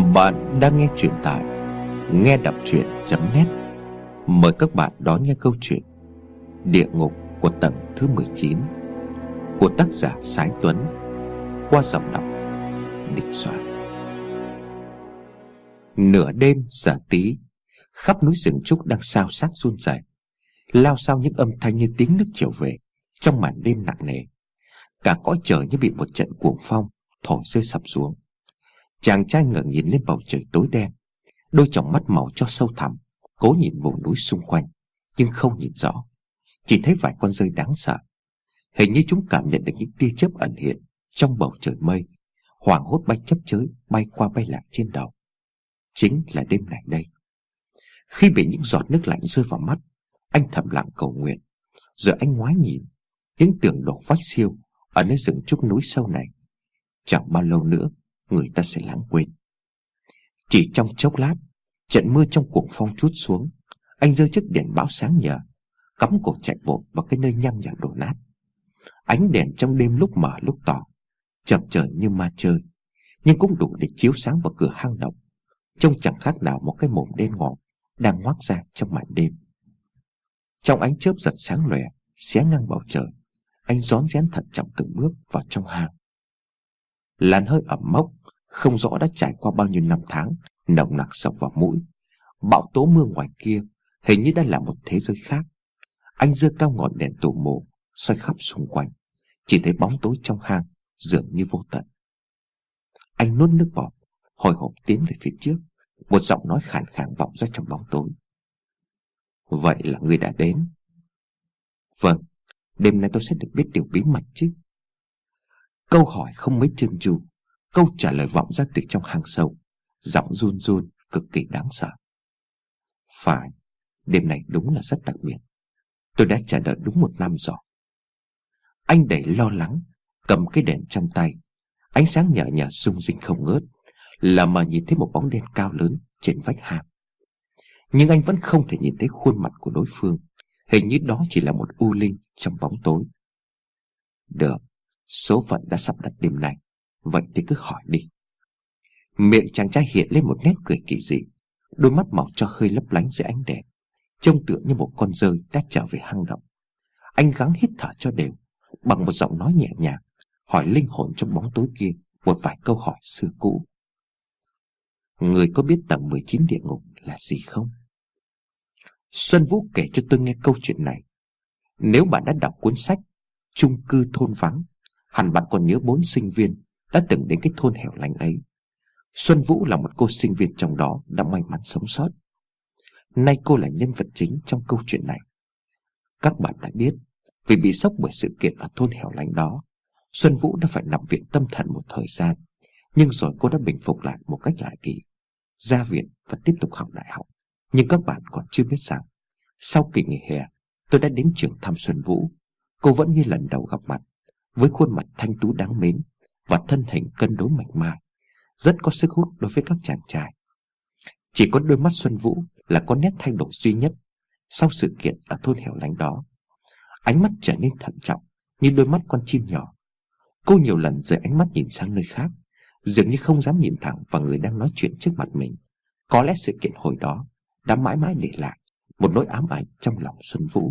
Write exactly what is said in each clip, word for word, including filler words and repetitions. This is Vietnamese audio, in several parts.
Bạn đang nghe truyện tại nghe đọc truyện chấm net. Mời các bạn đón nghe câu chuyện Địa ngục của tầng thứ mười chín của tác giả Sái Tuấn, qua giọng đọc Địch Soạn. Nửa đêm giờ tí, khắp núi rừng trúc đang xao xát run rẩy, lao sao những âm thanh như tiếng nước chiều về trong màn đêm nặng nề. Cả cõi trời như bị một trận cuồng phong thổi rơi sập xuống. Chàng trai ngẩng nhìn lên bầu trời tối đen, đôi tròng mắt màu cho sâu thẳm cố nhìn vùng núi xung quanh, nhưng không nhìn rõ. Chỉ thấy vài con dơi đáng sợ, hình như chúng cảm nhận được những tia chớp ẩn hiện trong bầu trời mây, hoảng hốt bay chấp chới bay qua bay lại trên đầu. Chính là đêm này đây. Khi bị những giọt nước lạnh rơi vào mắt, anh thầm lặng cầu nguyện. Rồi anh ngoái nhìn những tường đổ vách siêu ở nơi rừng trúc núi sâu này. Chẳng bao lâu nữa người ta sẽ lãng quên. Chỉ trong chốc lát, trận mưa trong cuồng phong trút xuống. Anh giơ chiếc đèn báo sáng nhờ, cắm cổ chạy vội vào cái nơi nhăm nhở đổ nát. Ánh đèn trong đêm lúc mờ lúc tỏ, chập chờn như ma chơi, nhưng cũng đủ để chiếu sáng vào cửa hang động, trông chẳng khác nào một cái mồm đen ngòm đang ngoác ra trong màn đêm. Trong ánh chớp giật sáng lòe xé ngang bầu trời, anh rón rén thận trọng từng bước vào trong hang. Làn hơi ẩm mốc không rõ đã trải qua bao nhiêu năm tháng nồng nặc sộc vào mũi. Bão tố mưa ngoài kia hình như đã là một thế giới khác. Anh giơ cao ngọn đèn tù mù xoay khắp xung quanh, chỉ thấy bóng tối trong hang dường như vô tận. Anh nuốt nước bọt, hồi hộp tiến về phía trước. Một giọng nói khàn khàn vọng ra trong bóng tối. Vậy là ngươi đã đến. Vâng, đêm nay tôi sẽ được biết điều bí mật chứ. Câu hỏi không mấy trơn tru, câu trả lời vọng ra từ trong hang sâu, giọng run run cực kỳ đáng sợ. Phải, đêm này đúng là rất đặc biệt. Tôi đã chờ đợi đúng một năm rồi. Anh đầy lo lắng cầm cái đèn trong tay. Ánh sáng nhờ nhờ rung rinh không ngớt, lờ mờ nhìn thấy một bóng đen cao lớn trên vách hang. Nhưng anh vẫn không thể nhìn thấy khuôn mặt của đối phương. Hình như đó chỉ là một u linh trong bóng tối. Được, số phận đã sắp đặt đêm nay, vậy thì cứ hỏi đi. Miệng chàng trai hiện lên một nét cười kỳ dị, đôi mắt màu cho hơi lấp lánh dưới ánh đèn, trông tựa như một con dơi đã trở về hang động. Anh gắng hít thở cho đều, bằng một giọng nói nhẹ nhàng hỏi linh hồn trong bóng tối kia một vài câu hỏi xưa cũ. Người có biết tầng mười chín địa ngục là gì không? Xuân Vũ kể cho tôi nghe câu chuyện này. Nếu bạn đã đọc cuốn sách Chung cư thôn vắng, hẳn bạn còn nhớ bốn sinh viên đã từng đến cái thôn hẻo lánh ấy. Xuân Vũ là một cô sinh viên trong đó đã may mắn sống sót. Nay cô là nhân vật chính trong câu chuyện này. Các bạn đã biết, vì bị sốc bởi sự kiện ở thôn hẻo lánh đó, Xuân Vũ đã phải nằm viện tâm thần một thời gian. Nhưng rồi cô đã bình phục lại một cách lạ kỳ, ra viện và tiếp tục học đại học. Nhưng các bạn còn chưa biết rằng, sau kỳ nghỉ hè, tôi đã đến trường thăm Xuân Vũ. Cô vẫn như lần đầu gặp mặt, với khuôn mặt thanh tú đáng mến và thân hình cân đối mảnh mai, rất có sức hút đối với các chàng trai. Chỉ có đôi mắt Xuân Vũ là có nét thay đổi duy nhất sau sự kiện ở thôn hẻo lánh đó. Ánh mắt trở nên thận trọng như đôi mắt con chim nhỏ. Cô nhiều lần rời ánh mắt nhìn sang nơi khác, dường như không dám nhìn thẳng vào người đang nói chuyện trước mặt mình. Có lẽ sự kiện hồi đó đã mãi mãi để lại một nỗi ám ảnh trong lòng Xuân Vũ.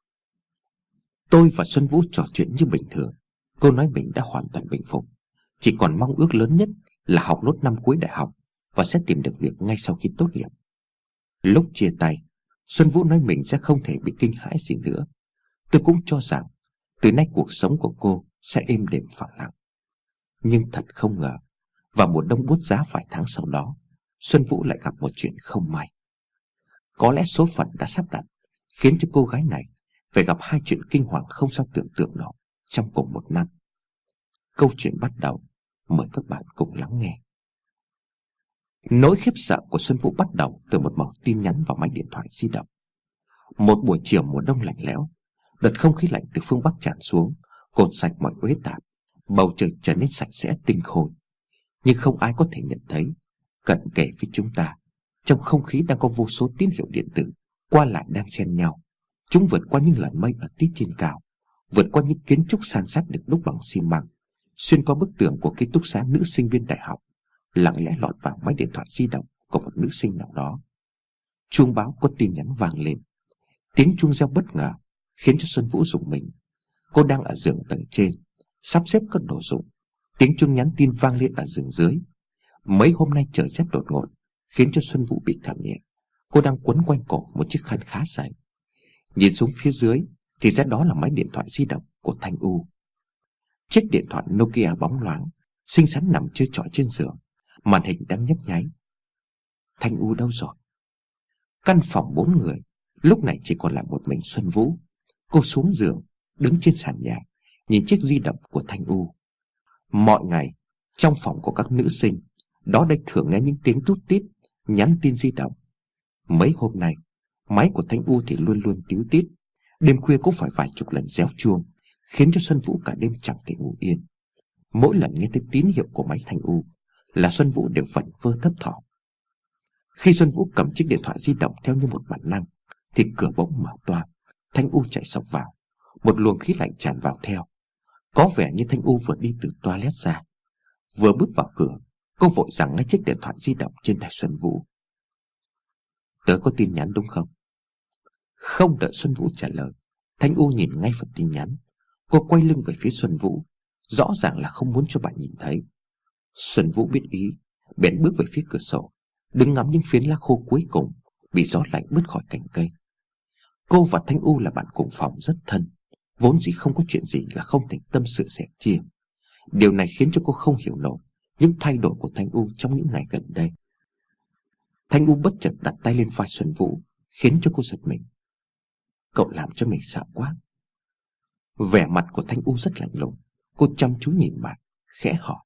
Tôi và Xuân Vũ trò chuyện như bình thường. Cô nói mình đã hoàn toàn bình phục, chỉ còn mong ước lớn nhất là học nốt năm cuối đại học và sẽ tìm được việc ngay sau khi tốt nghiệp. Lúc chia tay, Xuân Vũ nói mình sẽ không thể bị kinh hãi gì nữa. Tôi cũng cho rằng từ nay cuộc sống của cô sẽ êm đềm phẳng lặng. Nhưng thật không ngờ, vào mùa đông buốt giá vài tháng sau đó, Xuân Vũ lại gặp một chuyện không may. Có lẽ số phận đã sắp đặt, khiến cho cô gái này phải gặp hai chuyện kinh hoàng không sao tưởng tượng nổi trong cùng một năm. Câu chuyện bắt đầu, mời các bạn cùng lắng nghe. Nỗi khiếp sợ của Xuân Vũ bắt đầu từ một mẩu tin nhắn vào máy điện thoại di động. Một buổi chiều mùa đông lạnh lẽo, đợt không khí lạnh từ phương Bắc tràn xuống, cột sạch mọi uế tạp, bầu trời trở nên sạch sẽ tinh khôi. Nhưng không ai có thể nhận thấy, cận kề với chúng ta, trong không khí đang có vô số tín hiệu điện tử qua lại đan xen nhau. Chúng vượt qua những làn mây ở tít trên cao, vượt qua những kiến trúc san sát được đúc bằng xi măng, xuyên qua bức tường của ký túc xá nữ sinh viên đại học, lặng lẽ lọt vào máy điện thoại di động của một nữ sinh nào đó. Chuông báo có tin nhắn vang lên. Tiếng chuông reo bất ngờ khiến cho Xuân Vũ rùng mình. Cô đang ở giường tầng trên, sắp xếp các đồ dụng. Tiếng chuông nhắn tin vang lên ở giường dưới. Mấy hôm nay trời rét đột ngột khiến cho Xuân Vũ bị cảm nhẹ. Cô đang quấn quanh cổ một chiếc khăn khá dày. Nhìn xuống phía dưới thì ra đó là máy điện thoại di động của Thanh U. Chiếc điện thoại Nokia bóng loáng, xinh xắn nằm chơi trọi trên giường, màn hình đang nhấp nháy. Thanh U đâu rồi? Căn phòng bốn người lúc này chỉ còn lại một mình Xuân Vũ. Cô xuống giường, đứng trên sàn nhà, nhìn chiếc di động của Thanh U. Mọi ngày trong phòng của các nữ sinh đó đây thường nghe những tiếng tút tít nhắn tin di động. Mấy hôm nay máy của Thanh U thì luôn luôn tíu tít. Đêm khuya cũng phải vài chục lần réo chuông, khiến cho Xuân Vũ cả đêm chẳng thể ngủ yên. Mỗi lần nghe thấy tín hiệu của máy Thanh U là Xuân Vũ đều vẩn vơ thấp thỏm. Khi Xuân Vũ cầm chiếc điện thoại di động theo như một bản năng thì cửa bỗng mở toang. Thanh U chạy xộc vào. Một luồng khí lạnh tràn vào theo. Có vẻ như Thanh U vừa đi từ toilet ra. Vừa bước vào cửa, cô vội giằng ngay chiếc điện thoại di động trên tay Xuân Vũ. Tớ có tin nhắn đúng không? Không đợi Xuân Vũ trả lời, Thanh U nhìn ngay vào tin nhắn. Cô quay lưng về phía Xuân Vũ, rõ ràng là không muốn cho bạn nhìn thấy. Xuân Vũ biết ý, bèn bước về phía cửa sổ, đứng ngắm những phiến lá khô cuối cùng bị gió lạnh bứt khỏi cành cây. Cô và Thanh U là bạn cùng phòng rất thân, vốn dĩ không có chuyện gì là không thể tâm sự sẻ chia. Điều này khiến cho cô không hiểu nổi những thay đổi của Thanh U trong những ngày gần đây. Thanh U bất chợt đặt tay lên vai Xuân Vũ, khiến cho cô giật mình. Cậu làm cho mình sợ quá. Vẻ mặt của Thanh U rất lạnh lùng. Cô chăm chú nhìn bạn, khẽ hỏi.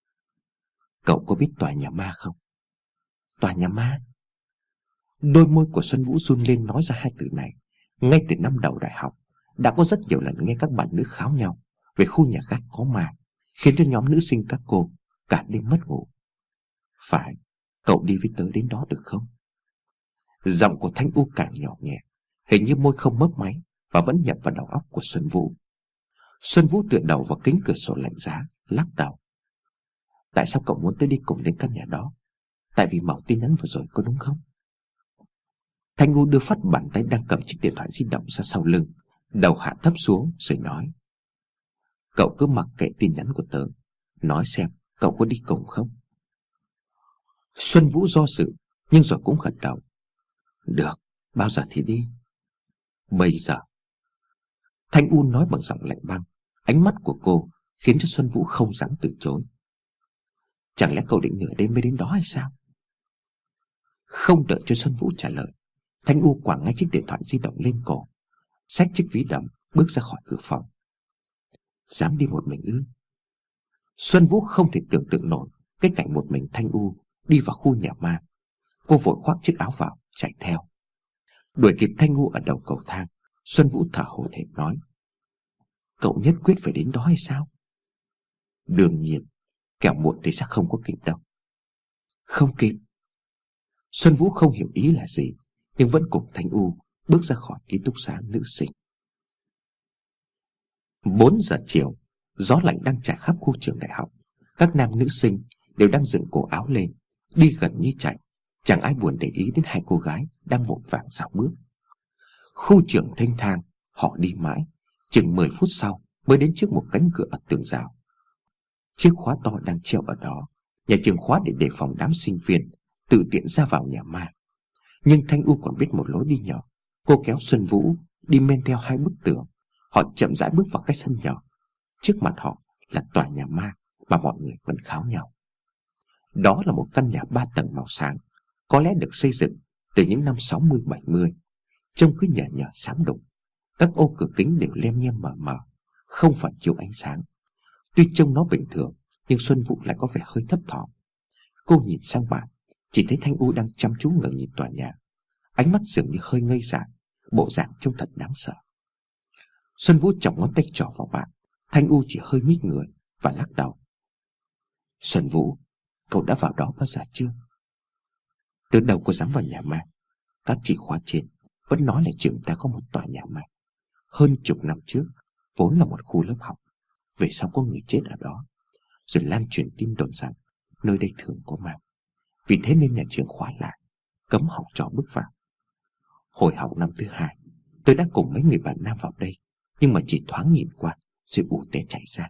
Cậu có biết tòa nhà ma không? Tòa nhà ma? Đôi môi của Xuân Vũ run lên nói ra hai từ này. Ngay từ năm đầu đại học, đã có rất nhiều lần nghe các bạn nữ kháo nhau về khu nhà gác có ma, khiến cho nhóm nữ sinh các cô cả đêm mất ngủ. Phải, cậu đi với tớ đến đó được không? Giọng của Thanh U càng nhỏ nhẹ, hình như môi không mấp máy và vẫn nhập vào đầu óc của Xuân Vũ. Xuân Vũ tựa đầu vào kính cửa sổ lạnh giá, lắc đầu. Tại sao cậu muốn tớ đi cùng đến căn nhà đó? Tại vì mẩu tin nhắn vừa rồi có đúng không? Thanh U đưa phát bàn tay đang cầm chiếc điện thoại di động ra sau lưng, đầu hạ thấp xuống rồi nói. Cậu cứ mặc kệ tin nhắn của tớ, nói xem cậu có đi cùng không? Xuân Vũ do dự, nhưng rồi cũng gật đầu. Được, bao giờ thì đi? Bây giờ. Thanh U nói bằng giọng lạnh băng. Ánh mắt của cô khiến cho Xuân Vũ không dám từ chối. Chẳng lẽ cậu định nửa đêm mới đến đó hay sao? Không đợi cho Xuân Vũ trả lời, Thanh U quẳng ngay chiếc điện thoại di động lên cổ, xách chiếc ví đầm bước ra khỏi cửa phòng. Dám đi một mình ư? Xuân Vũ không thể tưởng tượng nổi cái cảnh một mình Thanh U đi vào khu nhà ma. Cô vội khoác chiếc áo vào chạy theo. Đuổi kịp Thanh U ở đầu cầu thang, Xuân Vũ thở hổn hển nói. Cậu nhất quyết phải đến đó hay sao? Đương nhiên, kẻo muộn thì sẽ không có kịp đâu. Không kịp. Xuân Vũ không hiểu ý là gì, nhưng vẫn cùng Thanh U bước ra khỏi ký túc xá nữ sinh. Bốn giờ chiều, gió lạnh đang trải khắp khu trường đại học. Các nam nữ sinh đều đang dựng cổ áo lên, đi gần như chạy. Chẳng ai buồn để ý đến hai cô gái đang vội vàng dạo bước. Khu trường thênh thang, họ đi mãi, chừng mười phút sau mới đến trước một cánh cửa ở tường rào. Chiếc khóa to đang treo ở đó. Nhà trường khóa để đề phòng đám sinh viên tự tiện ra vào nhà ma. Nhưng Thanh U còn biết một lối đi nhỏ. Cô kéo Xuân Vũ đi men theo hai bức tường. Họ chậm rãi bước vào cái sân nhỏ. Trước mặt họ là tòa nhà ma mà mọi người vẫn kháo nhau. Đó là một căn nhà ba tầng màu sáng, có lẽ được xây dựng từ những năm sáu mươi bảy mươi. Trông cứ nhờ nhờ xám đục. Các ô cửa kính đều lem nhem mờ mờ, không phản chiếu ánh sáng. Tuy trông nó bình thường, nhưng Xuân Vũ lại có vẻ hơi thấp thỏm. Cô nhìn sang bạn, chỉ thấy Thanh U đang chăm chú ngẩng nhìn tòa nhà. Ánh mắt dường như hơi ngây dại, bộ dạng trông thật đáng sợ. Xuân Vũ chọc ngón tay trỏ vào bạn. Thanh U chỉ hơi nhích người và lắc đầu. Xuân Vũ, cậu đã vào đó bao giờ chưa? Từ đầu cô dám vào nhà ma. Các chị khóa trên vẫn nói là trường ta có một tòa nhà ma. Hơn chục năm trước, vốn là một khu lớp học. Về sau có người chết ở đó, rồi lan truyền tin đồn rằng nơi đây thường có ma. Vì thế nên nhà trường khóa lại, cấm học trò bước vào. Hồi học năm thứ hai, tôi đã cùng mấy người bạn nam vào đây, nhưng mà chỉ thoáng nhìn qua rồi ù té chạy ra.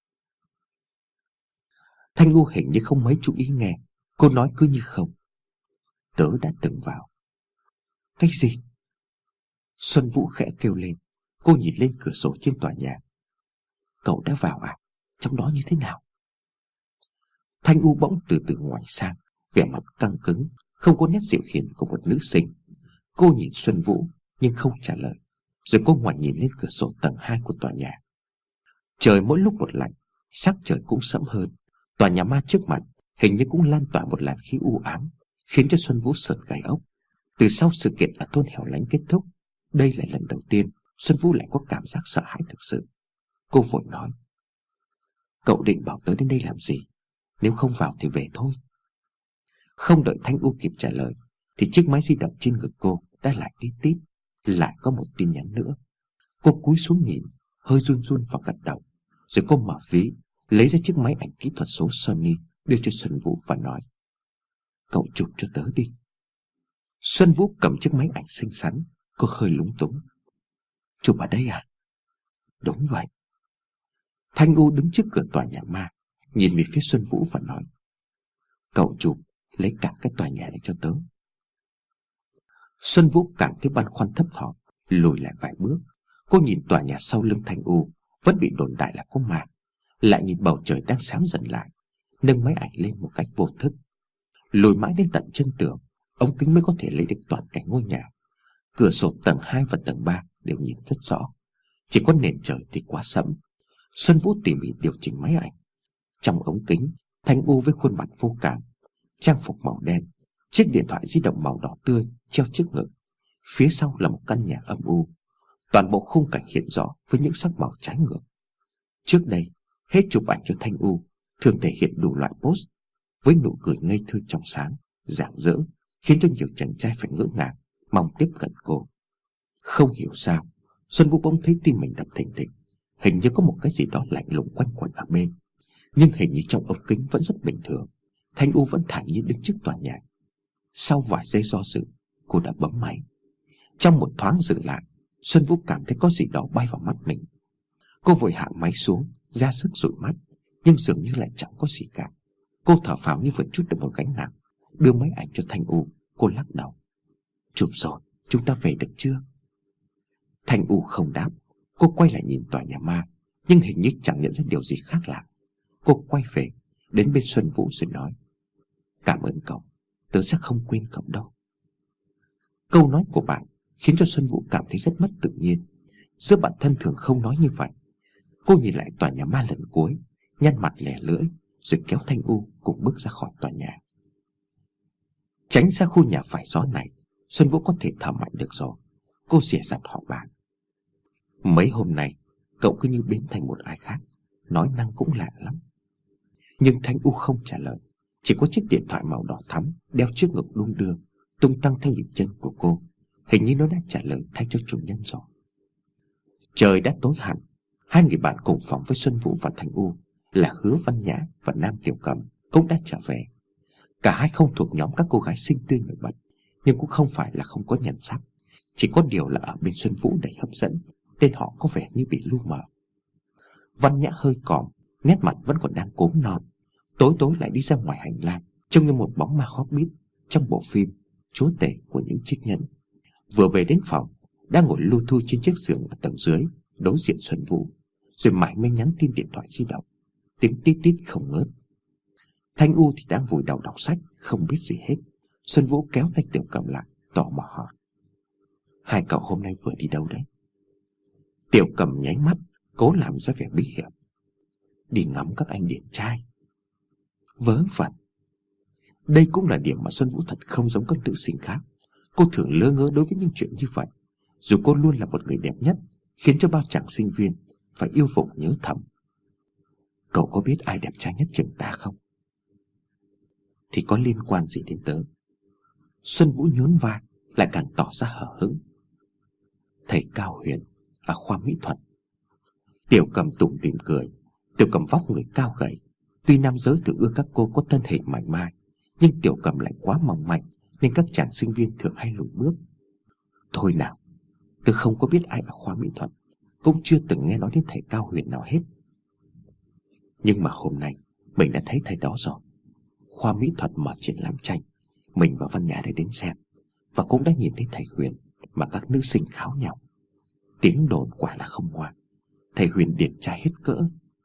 Thanh U hình như không mấy chú ý nghe, cô nói cứ như không. Tớ đã từng vào. Cái gì? Xuân Vũ khẽ kêu lên. Cô nhìn lên cửa sổ trên tòa nhà. Cậu đã vào à? Trong đó như thế nào? Thanh U bỗng từ từ ngoảnh sang, vẻ mặt căng cứng, không có nét dịu hiền của một nữ sinh. Cô nhìn Xuân Vũ nhưng không trả lời. Rồi cô ngoảnh nhìn lên cửa sổ tầng hai của tòa nhà. Trời mỗi lúc một lạnh, sắc trời cũng sẫm hơn. Tòa nhà ma trước mặt hình như cũng lan tỏa một làn khí u ám, khiến cho Xuân Vũ sởn gai ốc. Từ sau sự kiện ở thôn hẻo lánh kết thúc, đây là lần đầu tiên Xuân Vũ lại có cảm giác sợ hãi thực sự. Cô vội nói: Cậu định bảo tớ đến đây làm gì? Nếu không vào thì về thôi. Không đợi Thanh U kịp trả lời thì chiếc máy di động trên ngực cô đã lại tít tít. Lại có một tin nhắn nữa. Cô cúi xuống nhìn, hơi run run và gật đầu. Rồi cô mở ví, lấy ra chiếc máy ảnh kỹ thuật số Sony, đưa cho Xuân Vũ và nói: Cậu chụp cho tớ đi. Xuân Vũ cầm chiếc máy ảnh xinh xắn. Cô hơi lúng túng. Chụp ở đây à? Đúng vậy. Thanh U đứng trước cửa tòa nhà ma, nhìn về phía Xuân Vũ và nói: Cậu chụp, lấy cả cái tòa nhà này cho tớ. Xuân Vũ cảm thấy băn khoăn thấp thỏm, lùi lại vài bước. Cô nhìn tòa nhà sau lưng Thanh U vẫn bị đồn đại là có ma, lại nhìn bầu trời đang sáng dần lại, nâng máy ảnh lên một cách vô thức. Lùi mãi đến tận chân tường, ống kính mới có thể lấy được toàn cảnh ngôi nhà. Cửa sổ tầng hai và tầng ba đều nhìn rất rõ, chỉ có nền trời thì quá sẫm. Xuân Vũ tỉ mỉ điều chỉnh máy ảnh. Trong ống kính, Thanh U với khuôn mặt vô cảm, trang phục màu đen, chiếc điện thoại di động màu đỏ tươi treo trước ngực. Phía sau là một căn nhà âm u. Toàn bộ khung cảnh hiện rõ với những sắc màu trái ngược. Trước đây, hết chụp ảnh cho Thanh U thường thể hiện đủ loại pose với nụ cười ngây thơ trong sáng, rạng rỡ, khiến cho nhiều chàng trai phải ngỡ ngàng, mong tiếp cận cô. Không hiểu sao, Xuân Vũ bỗng thấy tim mình đập thình thịch. Hình như có một cái gì đó lạnh lùng quanh quẩn ở bên. Nhưng hình như trong ống kính vẫn rất bình thường. Thanh U vẫn thản nhiên đứng trước tòa nhà. Sau vài giây do dự, cô đã bấm máy. Trong một thoáng dừng lại, Xuân Vũ cảm thấy có gì đó bay vào mắt mình. Cô vội hạ máy xuống, ra sức dụi mắt, nhưng dường như lại chẳng có gì cả. Cô thở phào như vừa trút được một gánh nặng, đưa máy ảnh cho Thanh U. Cô lắc đầu: Chụp rồi, chúng ta về được chưa? Thanh U không đáp. Cô quay lại nhìn tòa nhà ma, nhưng hình như chẳng nhận ra điều gì khác lạ. Cô quay về, đến bên Xuân Vũ rồi nói: Cảm ơn cậu, tớ sẽ không quên cậu đâu. Câu nói của bạn khiến cho Xuân Vũ cảm thấy rất mất tự nhiên. Giữa bạn thân thường không nói như vậy. Cô nhìn lại tòa nhà ma lần cuối, nhăn mặt lẻ lưỡi, rồi kéo Thanh U cùng bước ra khỏi tòa nhà. Tránh ra khu nhà phải gió này, Xuân Vũ có thể thở mạnh được rồi. Cô dè dặt hỏi bạn: Mấy hôm nay cậu cứ như biến thành một ai khác, nói năng cũng lạ lắm. Nhưng Thanh U không trả lời. Chỉ có chiếc điện thoại màu đỏ thắm đeo trước ngực đung đưa, tung tăng theo nhịp chân của cô. Hình như nó đã trả lời thay cho chủ nhân rồi. Trời đã tối hẳn. Hai người bạn cùng phòng với Xuân Vũ và Thanh U là Hứa Văn Nhã và Nam Tiểu Cầm cũng đã trở về. Cả hai không thuộc nhóm các cô gái xinh tươi nổi bật, nhưng cũng không phải là không có nhan sắc. Chỉ có điều là ở bên Xuân Vũ đầy hấp dẫn, nên họ có vẻ như bị lu mờ. Văn Nhã hơi còm, nét mặt vẫn còn đang cốm non. Tối tối lại đi ra ngoài hành lang, trông như một bóng ma Hobbit trong bộ phim Chúa tể của những chiếc nhẫn. Vừa về đến phòng, đang ngồi lu thu trên chiếc giường ở tầng dưới, đối diện Xuân Vũ, rồi mải mê nhắn tin điện thoại di động, tiếng tít tít không ngớt. Thanh U thì đang vùi đầu đọc sách, không biết gì hết. Xuân Vũ kéo tay Tiểu Cầm lại, tò mò hỏi: Hai cậu hôm nay vừa đi đâu đấy? Tiểu Cầm nháy mắt, cố làm ra vẻ bí hiểm: Đi ngắm các anh điển trai. Vớ vẩn. Đây cũng là điểm mà Xuân Vũ thật không giống các nữ sinh khác. Cô thường lơ ngớ đối với những chuyện như vậy, dù cô luôn là một người đẹp nhất, khiến cho bao chàng sinh viên phải yêu phục nhớ thầm. Cậu có biết ai đẹp trai nhất trường ta không? Thì có liên quan gì đến tớ? Xuân Vũ nhún vai, lại càng tỏ ra hở hững. Thầy Cao Huyền ở khoa mỹ thuật. Tiểu Cầm tủm tỉm cười. Tiểu Cầm vóc người cao gầy, Tuy nam giới thường ưa các cô có thân hình mảnh mai, nhưng Tiểu Cầm lại quá mỏng manh, nên các chàng sinh viên thường hay lùi bước. Thôi nào, tôi không có biết ai ở khoa mỹ thuật, cũng chưa từng nghe nói đến thầy Cao Huyền nào hết. Nhưng mà hôm nay mình đã thấy thầy đó rồi. Khoa mỹ thuật mở triển lãm tranh, mình và Văn Nhã đã đến xem, và cũng đã nhìn thấy thầy Huyền mà các nữ sinh kháo nhau. Tiếng đồn quả là không ngoa, thầy Huyền điển trai hết cỡ.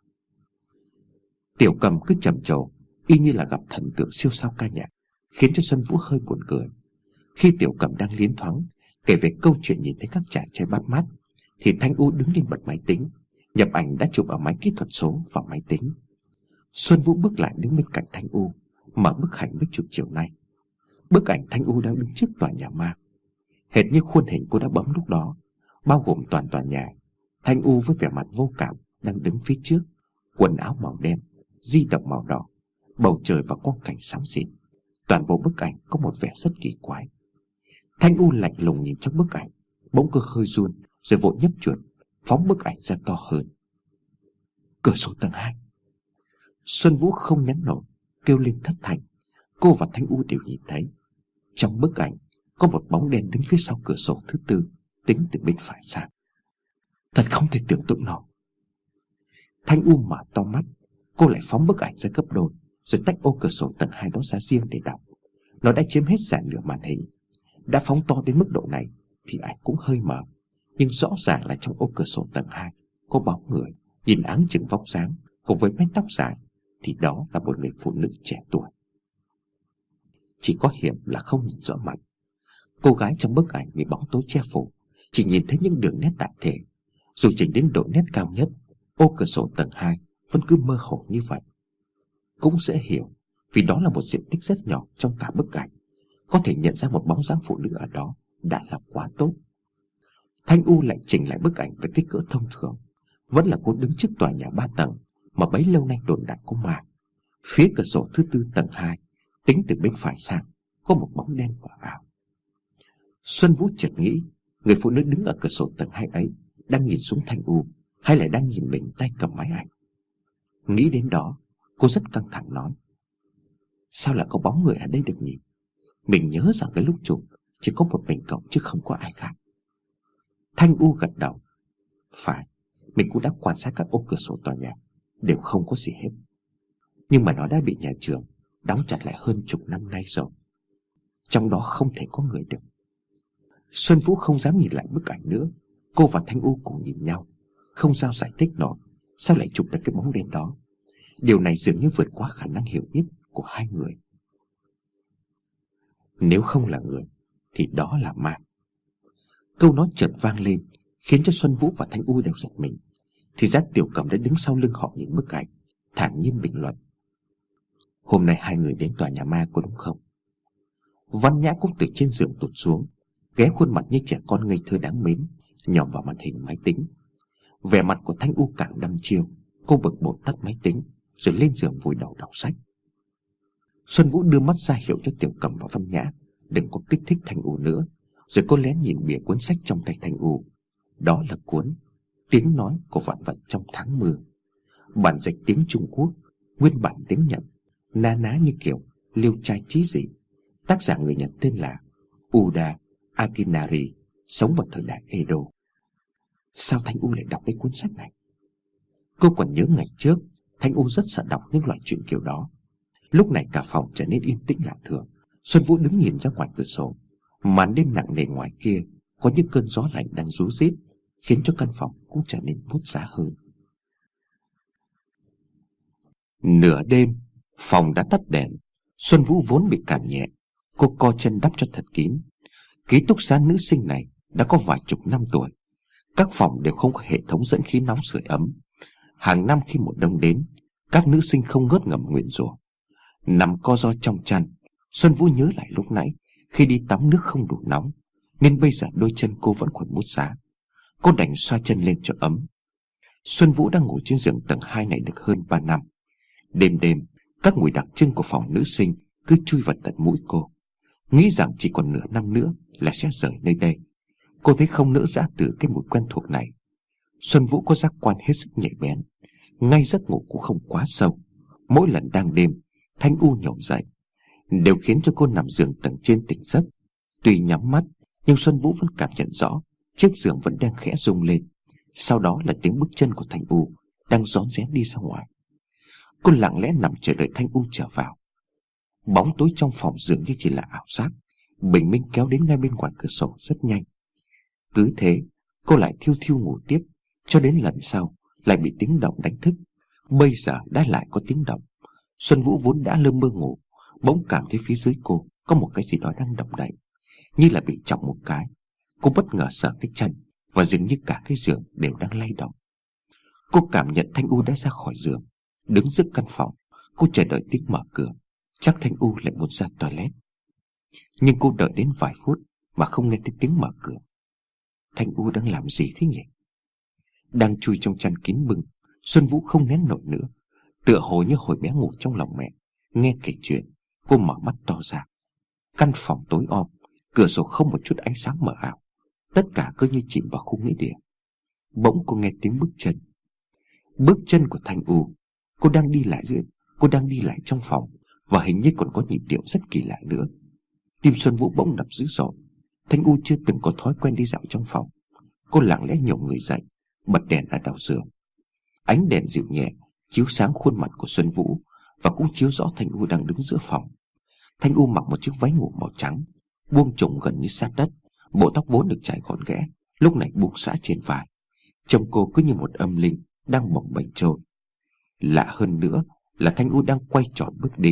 Tiểu Cầm cứ trầm trồ y như là gặp thần tượng siêu sao ca nhạc, khiến cho Xuân Vũ hơi buồn cười. Khi Tiểu Cầm đang liến thoáng kể về câu chuyện nhìn thấy các chàng trai bắt mắt, thì Thanh U đứng lên bật máy tính, nhập ảnh đã chụp ở máy kỹ thuật số vào máy tính. Xuân Vũ bước lại đứng bên cạnh Thanh U, mở bức ảnh mới chụp chiều nay. Bức ảnh Thanh U đang đứng trước tòa nhà ma, hệt như khuôn hình cô đã bấm lúc đó, bao gồm toàn tòa nhà. Thanh U với vẻ mặt vô cảm đang đứng phía trước, quần áo màu đen, di động màu đỏ, bầu trời và quang cảnh xám xịt. Toàn bộ bức ảnh có một vẻ rất kỳ quái. Thanh U lạnh lùng nhìn trong bức ảnh, bỗng cơ hơi run, rồi vội nhấp chuột phóng bức ảnh ra to hơn. Cửa sổ tầng hai. Xuân Vũ không nén nổi, kêu lên thất thanh. Cô và Thanh U đều nhìn thấy trong bức ảnh có một bóng đen đứng phía sau cửa sổ thứ tư, tính từ bên phải sang. Thật không thể tưởng tượng nổi. Thanh U mở to mắt, cô lại phóng bức ảnh ra gấp đôi, rồi tách ô cửa sổ tầng hai đó ra riêng để đọc. Nó đã chiếm hết dàn nửa màn hình. Đã phóng to đến mức độ này thì ảnh cũng hơi mờ, nhưng rõ ràng là trong ô cửa sổ tầng hai có bóng người, nhìn áng chừng vóc dáng cùng với mái tóc dài, thì đó là một người phụ nữ trẻ tuổi. Chỉ có hiểm là không nhìn rõ mặt. Cô gái trong bức ảnh bị bóng tối che phủ, chỉ nhìn thấy những đường nét đại thể. Dù chỉnh đến độ nét cao nhất, ô cửa sổ tầng hai vẫn cứ mơ hồ như vậy. Cũng dễ hiểu, vì đó là một diện tích rất nhỏ trong cả bức ảnh. Có thể nhận ra một bóng dáng phụ nữ ở đó đã là quá tốt. Thanh U lại chỉnh lại bức ảnh với kích cỡ thông thường. Vẫn là cô đứng trước tòa nhà ba tầng mà bấy lâu nay đồn đại có ma. Phía cửa sổ thứ tư tầng hai, tính từ bên phải sang, có một bóng đen mờ ảo. Xuân Vũ chợt nghĩ, người phụ nữ đứng ở cửa sổ tầng hai ấy đang nhìn xuống Thanh U, hay là đang nhìn mình tay cầm máy ảnh. Nghĩ đến đó, cô rất căng thẳng nói: Sao lại có bóng người ở đây được nhỉ? Mình nhớ rằng cái lúc chụp chỉ có một mình cậu chứ không có ai khác. Thanh U gật đầu. Phải, mình cũng đã quan sát các ô cửa sổ tòa nhà, đều không có gì hết. Nhưng mà nó đã bị nhà trường đóng chặt lại hơn chục năm nay rồi. Trong đó không thể có người được. Xuân Vũ không dám nhìn lại bức ảnh nữa. Cô và Thanh U cùng nhìn nhau, không sao giải thích nổi sao lại chụp được cái bóng đen đó. Điều này dường như vượt quá khả năng hiểu biết của hai người. Nếu không là người thì đó là ma. Câu nói chợt vang lên, khiến cho Xuân Vũ và Thanh U đều giật mình. Thì ra Tiểu Cầm đã đứng sau lưng họ nhìn bức ảnh, thản nhiên bình luận: Hôm nay hai người đến tòa nhà ma có đúng không? Văn Nhã cũng từ trên giường tụt xuống, ghé khuôn mặt như trẻ con ngây thơ đáng mến, nhòm vào màn hình máy tính. Vẻ mặt của Thanh U càng đăm chiêu. Cô bực bội tắt máy tính, rồi lên giường vùi đầu đọc sách. Xuân Vũ đưa mắt ra hiệu cho Tiểu Cầm và Văn Nhã đừng có kích thích Thanh U nữa. Rồi cô lén nhìn bìa cuốn sách trong tay Thanh U. Đó là cuốn Tiếng nói của vạn vật trong tháng mưa. Bản dịch tiếng Trung Quốc, nguyên bản tiếng Nhật, na ná như kiểu liêu trai trí dị. Tác giả người Nhật tên là Uda Akinari, sống vào thời đại Edo. Sao Thanh U lại đọc cái cuốn sách này? Cô còn nhớ ngày trước Thanh U rất sợ đọc những loại chuyện kiểu đó. Lúc này cả phòng trở nên yên tĩnh lạ thường. Xuân Vũ đứng nhìn ra ngoài cửa sổ. Màn đêm nặng nề ngoài kia có những cơn gió lạnh đang rú rít, khiến cho căn phòng cũng trở nên buốt giá hơn. Nửa đêm, phòng đã tắt đèn. Xuân Vũ vốn bị cảm nhẹ, cô co chân đắp cho thật kín. Ký túc xá nữ sinh này đã có vài chục năm tuổi. Các phòng đều không có hệ thống dẫn khí nóng sưởi ấm. Hàng năm khi mùa đông đến, các nữ sinh không ngớt ngầm nguyền rủa. Nằm co ro trong chăn, Xuân Vũ nhớ lại lúc nãy khi đi tắm nước không đủ nóng, nên bây giờ đôi chân cô vẫn còn buốt giá. Cô đành xoa chân lên cho ấm. Xuân Vũ đang ngủ trên giường tầng hai này được hơn ba năm. Đêm đêm, các mùi đặc trưng của phòng nữ sinh cứ chui vào tận mũi cô. Nghĩ rằng chỉ còn nửa năm nữa là sẽ rời nơi đây. Cô thấy không nỡ giã từ cái mùi quen thuộc này. Xuân Vũ có giác quan hết sức nhạy bén. Ngay giấc ngủ cũng không quá sâu, Mỗi lần đang đêm Thanh U nhổm dậy đều khiến cho cô nằm giường tầng trên tỉnh giấc. Tuy nhắm mắt nhưng Xuân Vũ vẫn cảm nhận rõ chiếc giường vẫn đang khẽ rung lên. Sau đó là tiếng bước chân của Thanh U đang rón rén đi ra ngoài. Cô lặng lẽ nằm chờ đợi Thanh U trở vào. Bóng tối trong phòng dường như chỉ là ảo giác. Bình minh kéo đến ngay bên ngoài cửa sổ rất nhanh. Cứ thế cô lại thiêu thiêu ngủ tiếp, cho đến lần sau lại bị tiếng động đánh thức. Bây giờ đã lại có tiếng động. Xuân Vũ vốn đã lơ mơ ngủ, bỗng cảm thấy phía dưới cô có một cái gì đó đang động đậy, như là bị chọc một cái. Cô bất ngờ sờ cái chân, và dường như cả cái giường đều đang lay động. Cô cảm nhận Thanh U đã ra khỏi giường, đứng trước căn phòng. Cô chờ đợi tiếng mở cửa. Chắc Thanh U lại muốn ra toilet. Nhưng cô đợi đến vài phút mà không nghe thấy tiếng mở cửa. Thanh U đang làm gì thế nhỉ? Đang chui trong chăn kín bưng, Xuân Vũ không nén nổi nữa. Tựa hồ như hồi bé ngủ trong lòng mẹ, nghe kể chuyện, cô mở mắt to ra. Căn phòng tối om, cửa sổ không một chút ánh sáng mờ ảo. Tất cả cứ như chìm vào khu nghĩa địa. Bỗng cô nghe tiếng bước chân. Bước chân của Thanh U. Cô đang đi lại giữa Cô đang đi lại trong phòng, và hình như còn có nhịp điệu rất kỳ lạ nữa. Tim Xuân Vũ bỗng đập dữ dội. Thanh U chưa từng có thói quen đi dạo trong phòng. Cô lặng lẽ nhổm người dậy, bật đèn ở đầu giường. Ánh đèn dịu nhẹ chiếu sáng khuôn mặt của Xuân Vũ, và cũng chiếu rõ Thanh U đang đứng giữa phòng. Thanh U mặc một chiếc váy ngủ màu trắng, buông trùng gần như sát đất. Bộ tóc vốn được chải gọn ghẽ lúc này buông xõa trên vai. Trông cô cứ như một âm linh đang bồng bềnh trôi. Lạ hơn nữa là Thanh U đang quay tròn bước đi.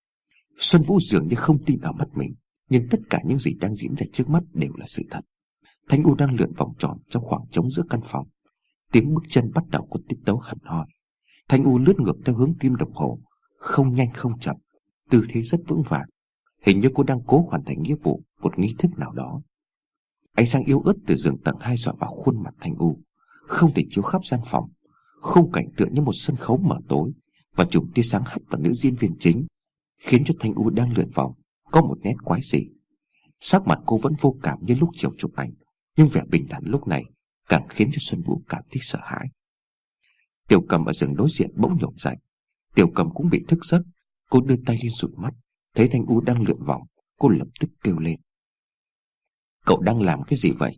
Xuân Vũ dường như không tin ở mắt mình, nhưng tất cả những gì đang diễn ra trước mắt đều là sự thật. Thanh U đang lượn vòng tròn trong khoảng trống giữa căn phòng. Tiếng bước chân bắt đầu có tiết tấu hẳn hoi. Thanh U lướt ngược theo hướng kim đồng hồ, không nhanh không chậm, tư thế rất vững vàng. Hình như cô đang cố hoàn thành nghĩa vụ, một nghi thức nào đó. Ánh sáng yếu ớt từ giường tầng hai rọi vào khuôn mặt Thanh U, không thể chiếu khắp gian phòng. Khung cảnh tựa như một sân khấu mờ tối, và chùm tia sáng hắt vào nữ diễn viên chính, khiến cho Thanh U đang lượn vòng có một nét quái dị. Sắc mặt cô vẫn vô cảm như lúc chiều chụp ảnh, nhưng vẻ bình thản lúc này càng khiến cho Xuân Vũ cảm thấy sợ hãi. Tiểu Cầm ở giường đối diện bỗng nhổm dậy. Tiểu Cầm cũng bị thức giấc. Cô đưa tay lên dụi mắt, thấy Thanh U đang lượn vòng, cô lập tức kêu lên: "Cậu đang làm cái gì vậy?"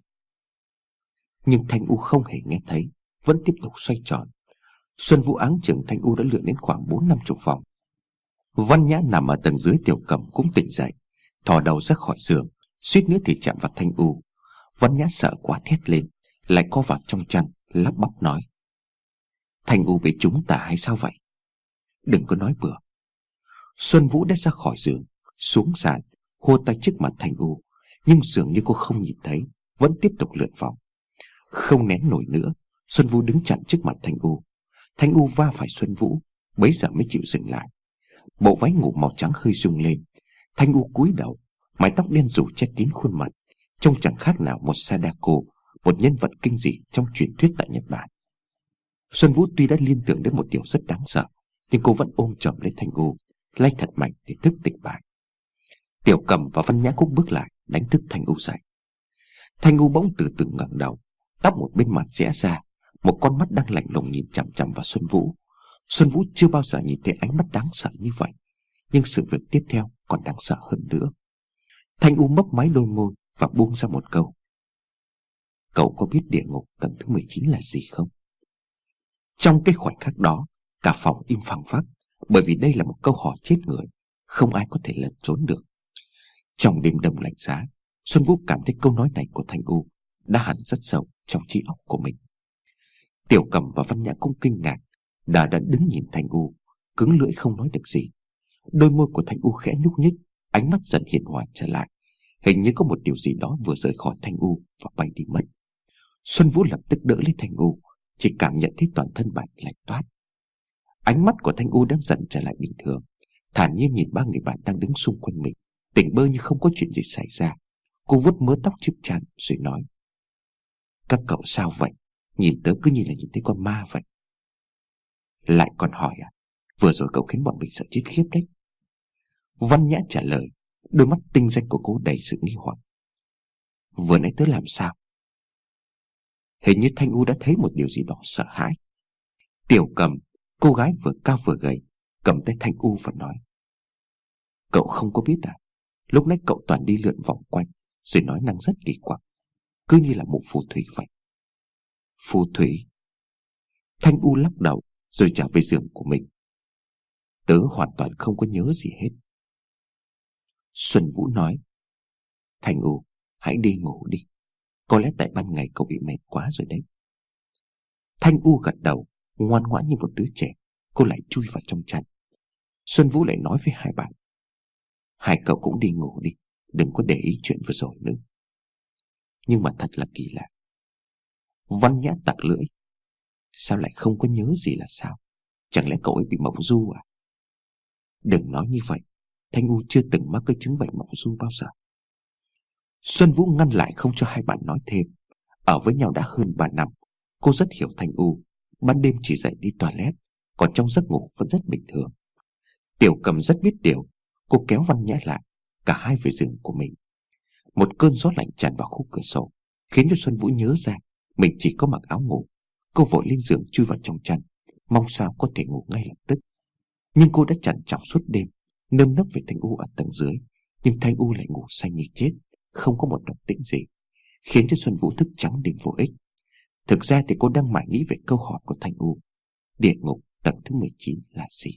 Nhưng Thanh U không hề nghe thấy, vẫn tiếp tục xoay tròn. Xuân Vũ áng chừng Thanh U đã lượn đến khoảng bốn năm chục vòng. Văn Nhã nằm ở tầng dưới Tiểu Cầm cũng tỉnh dậy, thò đầu ra khỏi giường, suýt nữa thì chạm vào Thanh U. Văn Nhã sợ quá thét lên, lại co vào trong chăn, lắp bắp nói: "Thanh U bị chúng ta hay sao vậy? Đừng có nói bừa." Xuân Vũ đã ra khỏi giường, xuống sàn, hô tay trước mặt Thanh U, nhưng dường như cô không nhìn thấy, vẫn tiếp tục lượn vòng. Không nén nổi nữa, Xuân Vũ đứng chặn trước mặt Thanh U. Thanh U va phải Xuân Vũ, bấy giờ mới chịu dừng lại. Bộ váy ngủ màu trắng hơi rung lên. Thanh U cúi đầu, mái tóc đen rủ che kín khuôn mặt, trông chẳng khác nào một Sadako, một nhân vật kinh dị trong truyền thuyết tại Nhật Bản. Xuân Vũ tuy đã liên tưởng đến một điều rất đáng sợ, nhưng cô vẫn ôm chầm lấy Thanh U, lay thật mạnh để thức tỉnh bạn. Tiểu Cầm và Văn Nhã cũng bước lại, đánh thức Thanh U dậy. Thanh U bỗng từ từ ngẩng đầu, tóc một bên mặt rẽ ra, một con mắt đang lạnh lùng nhìn chằm chằm vào Xuân Vũ. Xuân Vũ chưa bao giờ nhìn thấy ánh mắt đáng sợ như vậy, nhưng sự việc tiếp theo còn đáng sợ hơn nữa. Thanh U mấp máy đôi môi và buông ra một câu: "Cậu có biết địa ngục tầng thứ mười chín là gì không?" Trong cái khoảnh khắc đó, cả phòng im phăng phắc, bởi vì đây là một câu hỏi chết người, không ai có thể lẩn trốn được. Trong đêm đông lạnh giá, Xuân Vũ cảm thấy câu nói này của Thanh U đã hằn rất sâu trong trí óc của mình. Tiểu Cầm và Văn Nhã cũng kinh ngạc, đã đã đứng nhìn Thanh U, cứng lưỡi không nói được gì. Đôi môi của Thanh U khẽ nhúc nhích, ánh mắt dần hiền hòa trở lại, hình như có một điều gì đó vừa rời khỏi Thanh U và bay đi mất. Xuân Vũ lập tức đỡ lấy Thanh U, chỉ cảm nhận thấy toàn thân bạn lạnh toát. Ánh mắt của Thanh U đang dần trở lại bình thường, thản nhiên nhìn ba người bạn đang đứng xung quanh mình, tỉnh bơ như không có chuyện gì xảy ra. Cô vuốt mớ tóc trước trán rồi nói: "Các cậu sao vậy? Nhìn tớ cứ như là nhìn thấy con ma vậy." Lại còn hỏi à? Vừa rồi cậu khiến bọn mình sợ chết khiếp đấy. Văn Nhã trả lời, đôi mắt tinh danh của cô đầy sự nghi hoặc. Vừa nãy tớ làm sao? Hình như Thanh U đã thấy một điều gì đó sợ hãi. Tiểu Cầm, cô gái vừa cao vừa gầy, cầm tay Thanh U và nói: Cậu không có biết à? Lúc nãy cậu toàn đi lượn vòng quanh, rồi nói năng rất kỳ quặc, cứ như là một phù thủy vậy. Phù thủy? Thanh U lắc đầu rồi trở về giường của mình. Tớ hoàn toàn không có nhớ gì hết. Xuân Vũ nói: Thanh U, hãy đi ngủ đi. Có lẽ tại ban ngày cậu bị mệt quá rồi đấy. Thanh U gật đầu, ngoan ngoãn như một đứa trẻ. Cô lại chui vào trong chăn. Xuân Vũ lại nói với hai bạn: Hai cậu cũng đi ngủ đi, đừng có để ý chuyện vừa rồi nữa. Nhưng mà thật là kỳ lạ. Văn Nhã tặc lưỡi: Sao lại không có nhớ gì là sao? Chẳng lẽ cậu ấy bị mộng du à? Đừng nói như vậy. Thanh U chưa từng mắc cái chứng bệnh mộng du bao giờ. Xuân Vũ ngăn lại không cho hai bạn nói thêm. Ở với nhau đã hơn ba năm, cô rất hiểu Thanh U. Ban đêm chỉ dậy đi toilet, còn trong giấc ngủ vẫn rất bình thường. Tiểu Cầm rất biết điều. Cô kéo Văn Nhã lại, cả hai về giường của mình. Một cơn gió lạnh tràn vào khúc cửa sổ, khiến cho Xuân Vũ nhớ ra mình chỉ có mặc áo ngủ. Cô vội lên giường chui vào trong chăn, mong sao có thể ngủ ngay lập tức. Nhưng cô đã chằn chọc suốt đêm, nơm nấp về Thanh U ở tầng dưới. Nhưng Thanh U lại ngủ say như chết, không có một động tĩnh gì, khiến cho Xuân Vũ thức trắng đêm vô ích. Thực ra thì cô đang mải nghĩ về câu hỏi của Thanh U: địa ngục tầng thứ mười chín là gì?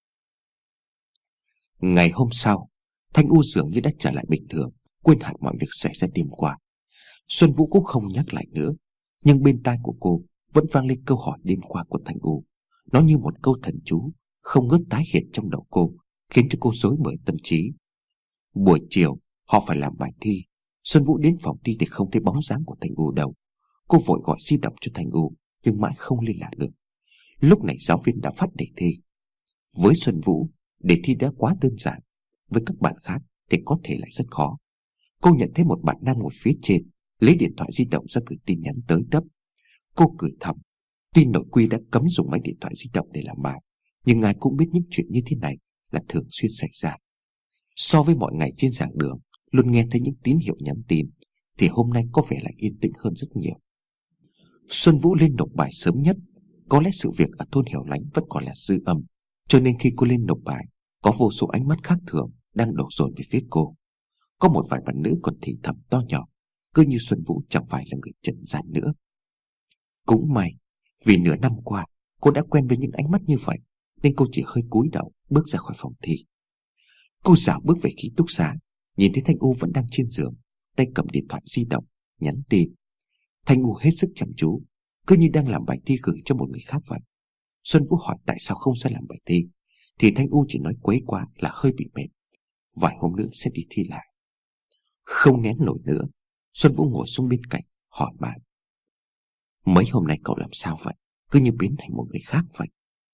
Ngày hôm sau, Thanh U dường như đã trở lại bình thường, quên hẳn mọi việc xảy ra đêm qua. Xuân Vũ cũng không nhắc lại nữa, nhưng bên tai của cô vẫn vang lên câu hỏi đêm qua của Thanh U. Nó như một câu thần chú không ngớt tái hiện trong đầu cô, khiến cho cô rối bời tâm trí. Buổi chiều họ phải làm bài thi. Xuân Vũ đến phòng thi thì không thấy bóng dáng của Thanh U đâu. Cô vội gọi di động cho Thanh U, nhưng mãi không liên lạc được. Lúc này giáo viên đã phát đề thi. Với Xuân Vũ, đề thi đã quá đơn giản. Với các bạn khác thì có thể lại rất khó. Cô nhận thấy một bạn nam ngồi phía trên lấy điện thoại di động ra gửi tin nhắn tới tấp. Cô cười thầm, tuy nội quy đã cấm dùng máy điện thoại di động để làm bài, nhưng ai cũng biết những chuyện như thế này là thường xuyên xảy ra. So với mọi ngày trên giảng đường luôn nghe thấy những tín hiệu nhắn tin, thì hôm nay có vẻ lại yên tĩnh hơn rất nhiều. Xuân Vũ lên nộp bài sớm nhất. Có lẽ sự việc ở thôn Hiểu Lánh vẫn còn là dư âm, cho nên khi cô lên nộp bài, có vô số ánh mắt khác thường đang đổ dồn về phía cô. Có một vài bạn nữ còn thì thầm to nhỏ, cứ như Xuân Vũ chẳng phải là người trần gian nữa. Cũng may, vì nửa năm qua cô đã quen với những ánh mắt như vậy, nên cô chỉ hơi cúi đầu bước ra khỏi phòng thi. Cô dạo bước về ký túc xá, nhìn thấy Thanh U vẫn đang trên giường, tay cầm điện thoại di động, nhắn tin. Thanh U hết sức chăm chú, cứ như đang làm bài thi gửi cho một người khác vậy. Xuân Vũ hỏi tại sao không ra làm bài thi, thì Thanh U chỉ nói quấy quá là hơi bị mệt, vài hôm nữa sẽ đi thi lại. Không nén nổi nữa, Xuân Vũ ngồi xuống bên cạnh hỏi bạn: Mấy hôm nay cậu làm sao vậy? Cứ như biến thành một người khác vậy.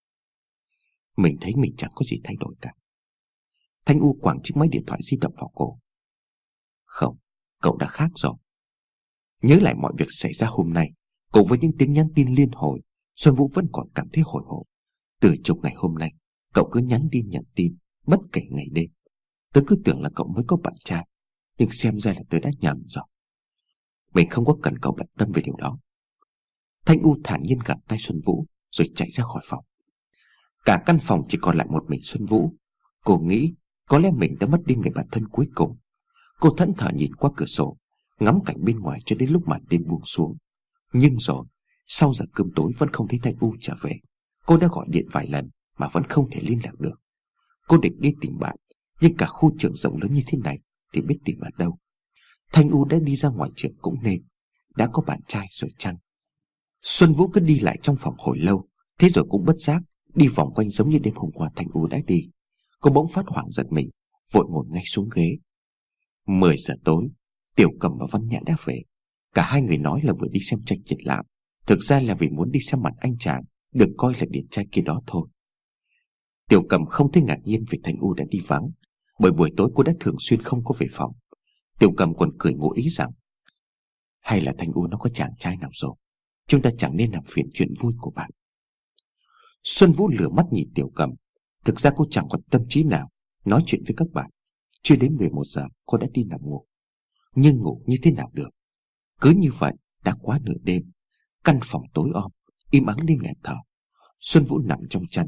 Mình thấy mình chẳng có gì thay đổi cả. Thanh U quẳng chiếc máy điện thoại di động vào cổ. Không, cậu đã khác rồi. Nhớ lại mọi việc xảy ra hôm nay, cùng với những tiếng nhắn tin liên hồi, Xuân Vũ vẫn còn cảm thấy hồi hộp. Từ chục ngày hôm nay, cậu cứ nhắn tin nhận tin, bất kể ngày đêm. Tớ cứ tưởng là cậu mới có bạn trai, nhưng xem ra là tớ đã nhầm rồi. Mình không có cần cậu bận tâm về điều đó. Thanh U thản nhiên gạt tay Xuân Vũ rồi chạy ra khỏi phòng. Cả căn phòng chỉ còn lại một mình Xuân Vũ. Cô nghĩ có lẽ mình đã mất đi người bạn thân cuối cùng. Cô thẫn thờ nhìn qua cửa sổ, ngắm cảnh bên ngoài cho đến lúc màn đêm buông xuống. Nhưng rồi, sau giờ cơm tối vẫn không thấy Thanh U trở về. Cô đã gọi điện vài lần mà vẫn không thể liên lạc được. Cô định đi tìm bạn, nhưng cả khu trường rộng lớn như thế này thì biết tìm ở đâu. Thanh U đã đi ra ngoài trường cũng nên, đã có bạn trai rồi chăng? Xuân Vũ cứ đi lại trong phòng hồi lâu, thế rồi cũng bất giác đi vòng quanh giống như đêm hôm qua Thanh U đã đi. Cô bỗng phát hoảng giật mình, vội ngồi ngay xuống ghế. Mười giờ tối, Tiểu Cầm và Văn Nhã đã về. Cả hai người nói là vừa đi xem tranh triển lãm, thực ra là vì muốn đi xem mặt anh chàng được coi là điển trai kia đó thôi. Tiểu Cầm không thấy ngạc nhiên vì Thanh U đã đi vắng, bởi buổi tối cô đã thường xuyên không có về phòng. Tiểu Cầm còn cười ngụ ý rằng hay là Thanh U nó có chàng trai nào rồi, chúng ta chẳng nên làm phiền chuyện vui của bạn. Xuân Vũ lửa mắt nhìn Tiểu Cầm. Thực ra cô chẳng còn tâm trí nào nói chuyện với các bạn. Chưa đến mười một giờ cô đã đi nằm ngủ. Nhưng ngủ như thế nào được? Cứ như vậy đã quá nửa đêm. Căn phòng tối om, im ắng đến nghẹt thở. Xuân Vũ nằm trong chăn,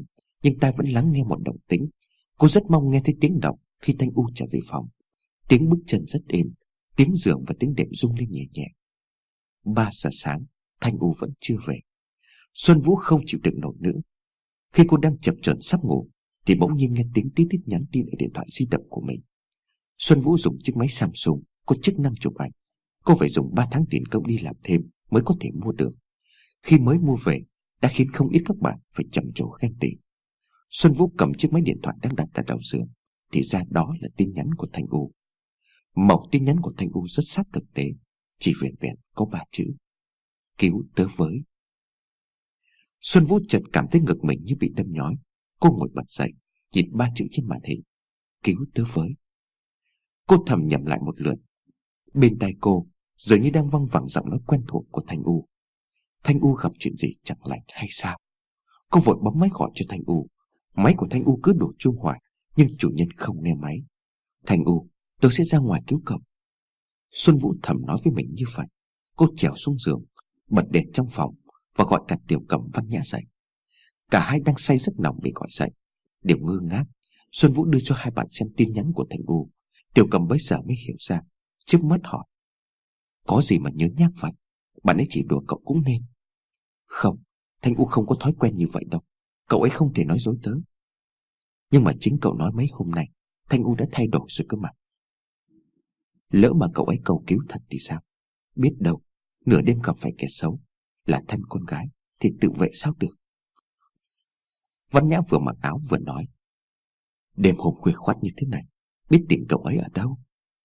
nhưng tai vẫn lắng nghe một động tĩnh. Cô rất mong nghe thấy tiếng động khi Thanh U trở về phòng. Tiếng bước chân rất êm, tiếng giường và tiếng đệm rung lên nhẹ nhẹ. Ba giờ sáng, Thanh U vẫn chưa về. Xuân Vũ không chịu đựng nổi nữa. Khi cô đang chập chờn sắp ngủ thì bỗng nhiên nghe tiếng tít tít nhắn tin ở điện thoại di động của mình. Xuân Vũ dùng chiếc máy Samsung có chức năng chụp ảnh. Cô phải dùng ba tháng tiền công đi làm thêm mới có thể mua được. Khi mới mua về đã khiến không ít các bạn phải trầm trồ khen tỉ. Xuân Vũ cầm chiếc máy điện thoại đang đặt ở đầu giường thì ra đó là tin nhắn của Thanh U. Mẫu tin nhắn của Thanh U rất sát thực tế, chỉ vẹn vẹn có ba chữ: cứu tớ với. Xuân Vũ chợt cảm thấy ngực mình như bị đâm nhói. Cô ngồi bật dậy, nhìn ba chữ trên màn hình: cứu tớ với. Cô thầm nhẩm lại một lượt. Bên tai cô dường như đang văng vẳng giọng nói quen thuộc của Thanh U. Thanh U gặp chuyện gì chẳng lành hay sao? Cô vội bấm máy gọi cho Thanh U. Máy của Thanh U cứ đổ chuông hoài, nhưng chủ nhân không nghe máy. Thanh U, tôi sẽ ra ngoài cứu cậu. Xuân Vũ thầm nói với mình như vậy. Cô trèo xuống giường, bật đèn trong phòng và gọi cả Tiểu Cầm, Văn Nhã dậy. Cả hai đang say giấc nồng bị gọi dậy. Đều ngơ ngác. Xuân Vũ đưa cho hai bạn xem tin nhắn của Thanh U. Tiểu Cầm bấy giờ mới hiểu ra, trước mắt hỏi: có gì mà nhớ nhác vậy? Bạn ấy chỉ đùa cậu cũng nên. Không, Thanh U không có thói quen như vậy đâu. Cậu ấy không thể nói dối tớ. Nhưng mà chính cậu nói mấy hôm nay Thanh U đã thay đổi rồi cơ mà. Lỡ mà cậu ấy cầu cứu thật thì sao? Biết đâu nửa đêm gặp phải kẻ xấu, là thân con gái thì tự vệ sao được. Văn Nhã vừa mặc áo vừa nói: đêm hôm khuya khoắt như thế này, biết tìm cậu ấy ở đâu.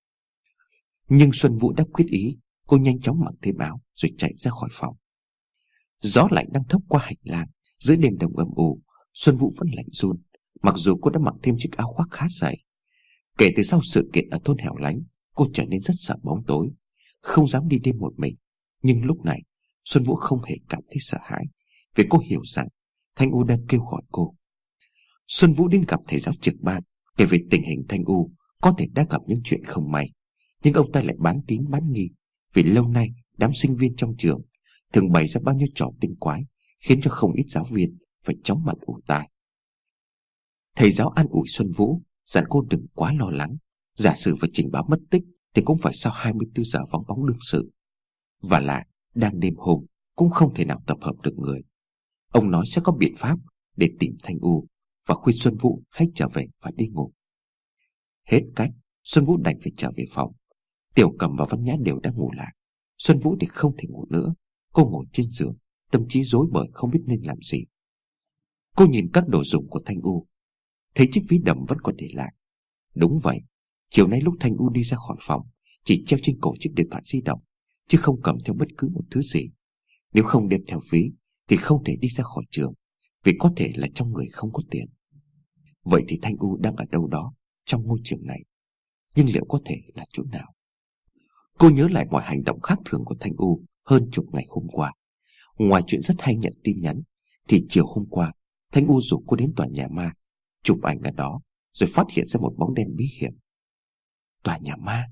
Nhưng Xuân Vũ đã quyết ý. Cô nhanh chóng mặc thêm áo rồi chạy ra khỏi phòng. Gió lạnh đang thốc qua hành lang. Dưới đêm đông âm u, Xuân Vũ vẫn lạnh run, mặc dù cô đã mặc thêm chiếc áo khoác khá dày. Kể từ sau sự kiện ở thôn hẻo lánh, cô trở nên rất sợ bóng tối, không dám đi đêm một mình. Nhưng lúc này Xuân Vũ không hề cảm thấy sợ hãi, vì cô hiểu rằng Thanh U đang kêu gọi cô. Xuân Vũ đến gặp thầy giáo trực ban, kể về tình hình Thanh U có thể đã gặp những chuyện không may. Nhưng ông ta lại bán tín bán nghi, vì lâu nay đám sinh viên trong trường thường bày ra bao nhiêu trò tinh quái, khiến cho không ít giáo viên phải chóng mặt ù tai. Thầy giáo an ủi Xuân Vũ, dặn cô đừng quá lo lắng. Giả sử phải trình báo mất tích thì cũng phải sau hai mươi tư giờ vắng bóng đương sự. Và lại đang đêm hôm cũng không thể nào tập hợp được người. Ông nói sẽ có biện pháp để tìm Thanh U, và khuyên Xuân Vũ hãy trở về và đi ngủ. Hết cách, Xuân Vũ đành phải trở về phòng. Tiểu Cầm và Văn Nhã đều đã ngủ lại. Xuân Vũ thì không thể ngủ nữa. Cô ngồi trên giường, tâm trí rối bời không biết nên làm gì. Cô nhìn các đồ dùng của Thanh U, thấy chiếc ví đầm vẫn còn để lại. Đúng vậy, chiều nay lúc Thanh U đi ra khỏi phòng, chỉ treo trên cổ chiếc điện thoại di động, chứ không cầm theo bất cứ một thứ gì. Nếu không đem theo ví thì không thể đi ra khỏi trường, vì có thể là trong người không có tiền. Vậy thì Thanh U đang ở đâu đó trong ngôi trường này, nhưng liệu có thể là chỗ nào? Cô nhớ lại mọi hành động khác thường của Thanh U hơn chục ngày hôm qua. Ngoài chuyện rất hay nhận tin nhắn, thì chiều hôm qua Thanh U rủ cô đến tòa nhà ma, chụp ảnh ở đó, rồi phát hiện ra một bóng đen bí hiểm. Tòa nhà ma?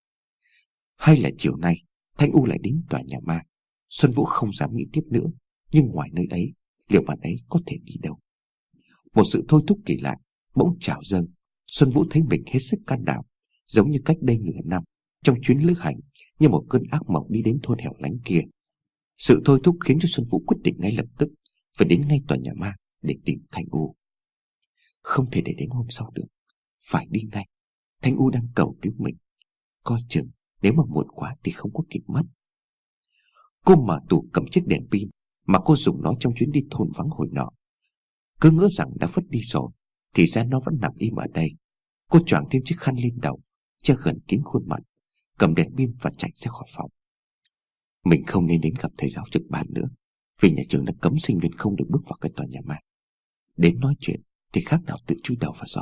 Hay là chiều nay Thanh U lại đến tòa nhà ma? Xuân Vũ không dám nghĩ tiếp nữa. Nhưng ngoài nơi ấy, liệu bạn ấy có thể đi đâu? Một sự thôi thúc kỳ lạ bỗng trào dâng. Xuân Vũ thấy mình hết sức can đảm, giống như cách đây nửa năm trong chuyến lữ hành, như một cơn ác mộng đi đến thôn hẻo lánh kia. Sự thôi thúc khiến cho Xuân Vũ quyết định ngay lập tức phải đến ngay tòa nhà ma để tìm Thanh U. Không thể để đến hôm sau được, phải đi ngay. Thanh U đang cầu cứu mình, coi chừng nếu mà muộn quá thì không có kịp mất. Cô mở tủ cầm chiếc đèn pin mà cô dùng nó trong chuyến đi thôn vắng hồi nọ. Cứ ngỡ rằng đã vứt đi rồi, thì ra nó vẫn nằm im ở đây. Cô choàng thêm chiếc khăn lên đầu, che gần kín khuôn mặt, cầm đèn pin và chạy ra khỏi phòng. Mình không nên đến gặp thầy giáo trực ban nữa, vì nhà trường đã cấm sinh viên không được bước vào cái tòa nhà ma. Đến nói chuyện thì khác nào tự chui đầu vào giỏ.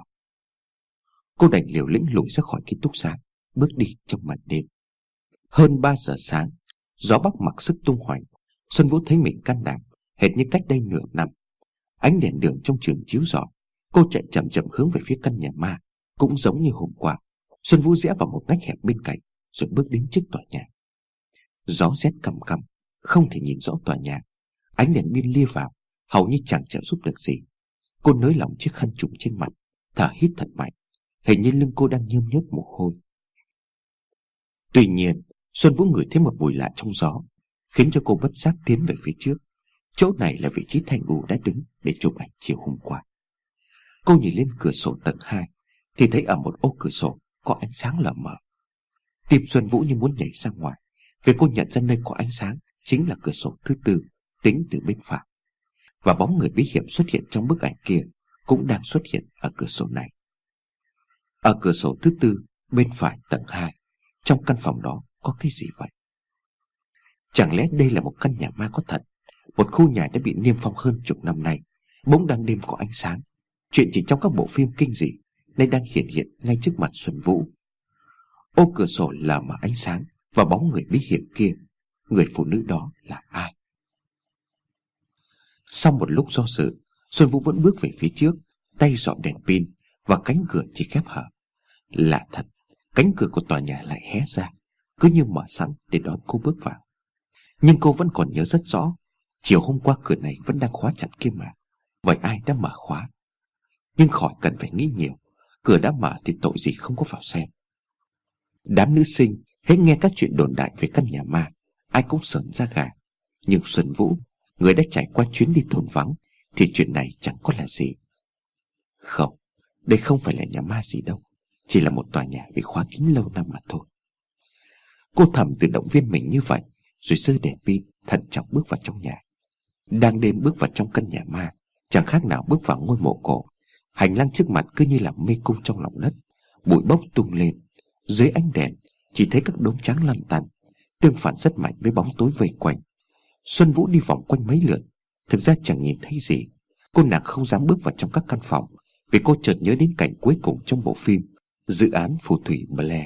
Cô đành liều lĩnh lùi ra khỏi ký túc xá, bước đi trong màn đêm. Hơn ba giờ sáng, gió bắc mặc sức tung hoành. Xuân Vũ thấy mình can đảm hệt như cách đây nửa năm. Ánh đèn đường trong trường chiếu rọi, cô chạy chậm chậm hướng về phía căn nhà ma. Cũng giống như hôm qua, Xuân Vũ rẽ vào một ngách hẹp bên cạnh, rồi bước đến trước tòa nhà. Gió rét căm căm, không thể nhìn rõ tòa nhà. Ánh đèn pin lia vào, hầu như chẳng trợ giúp được gì. Cô nới lỏng chiếc khăn trùm trên mặt, thở hít thật mạnh. Hình như lưng cô đang nhơm nhớp mồ hôi. Tuy nhiên, Xuân Vũ ngửi thấy một mùi lạ trong gió, khiến cho cô bất giác tiến về phía trước. Chỗ này là vị trí Thanh U đã đứng để chụp ảnh chiều hôm qua. Cô nhìn lên cửa sổ tầng hai thì thấy ở một ô cửa sổ có ánh sáng lờ mờ. Tim Xuân Vũ như muốn nhảy ra ngoài, vì cô nhận ra nơi có ánh sáng chính là cửa sổ thứ tư, tính từ bên phải. Và bóng người bí hiểm xuất hiện trong bức ảnh kia cũng đang xuất hiện ở cửa sổ này. Ở cửa sổ thứ tư bên phải tầng hai, trong căn phòng đó có cái gì vậy? Chẳng lẽ đây là một căn nhà ma có thật? Một khu nhà đã bị niêm phong hơn chục năm nay, bỗng đang đêm có ánh sáng. Chuyện chỉ trong các bộ phim kinh dị nay đang hiện hiện ngay trước mặt Xuân Vũ. Ô cửa sổ lờ mờ ánh sáng và bóng người bí hiểm kia. Người phụ nữ đó là ai? Sau một lúc do dự, Xuân Vũ vẫn bước về phía trước, tay dọi đèn pin và cánh cửa chỉ khép hở. Lạ thật, cánh cửa của tòa nhà lại hé ra, cứ như mở sẵn để đón cô bước vào. Nhưng cô vẫn còn nhớ rất rõ, chiều hôm qua cửa này vẫn đang khóa chặt kia mà. Vậy ai đã mở khóa? Nhưng khỏi cần phải nghĩ nhiều, cửa đã mở thì tội gì không có vào xem. Đám nữ sinh hễ nghe các chuyện đồn đại về căn nhà ma, ai cũng sởn da gà. Nhưng Xuân Vũ, người đã trải qua chuyến đi thôn vắng, thì chuyện này chẳng có là gì. Không, đây không phải là nhà ma gì đâu, chỉ là một tòa nhà bị khóa kín lâu năm mà thôi. Cô thầm tự động viên mình như vậy, rồi giơ đèn pin thận trọng bước vào trong nhà. Đang đêm bước vào trong căn nhà ma, chẳng khác nào bước vào ngôi mộ cổ. Hành lang trước mặt cứ như là mê cung trong lòng đất, bụi bốc tung lên. Dưới ánh đèn chỉ thấy các đốm trắng lăn tăn, tương phản rất mạnh với bóng tối vây quanh. Xuân Vũ đi vòng quanh mấy lượt, thực ra chẳng nhìn thấy gì. Cô nàng không dám bước vào trong các căn phòng, vì cô chợt nhớ đến cảnh cuối cùng trong bộ phim Dự án Phù thủy Blair.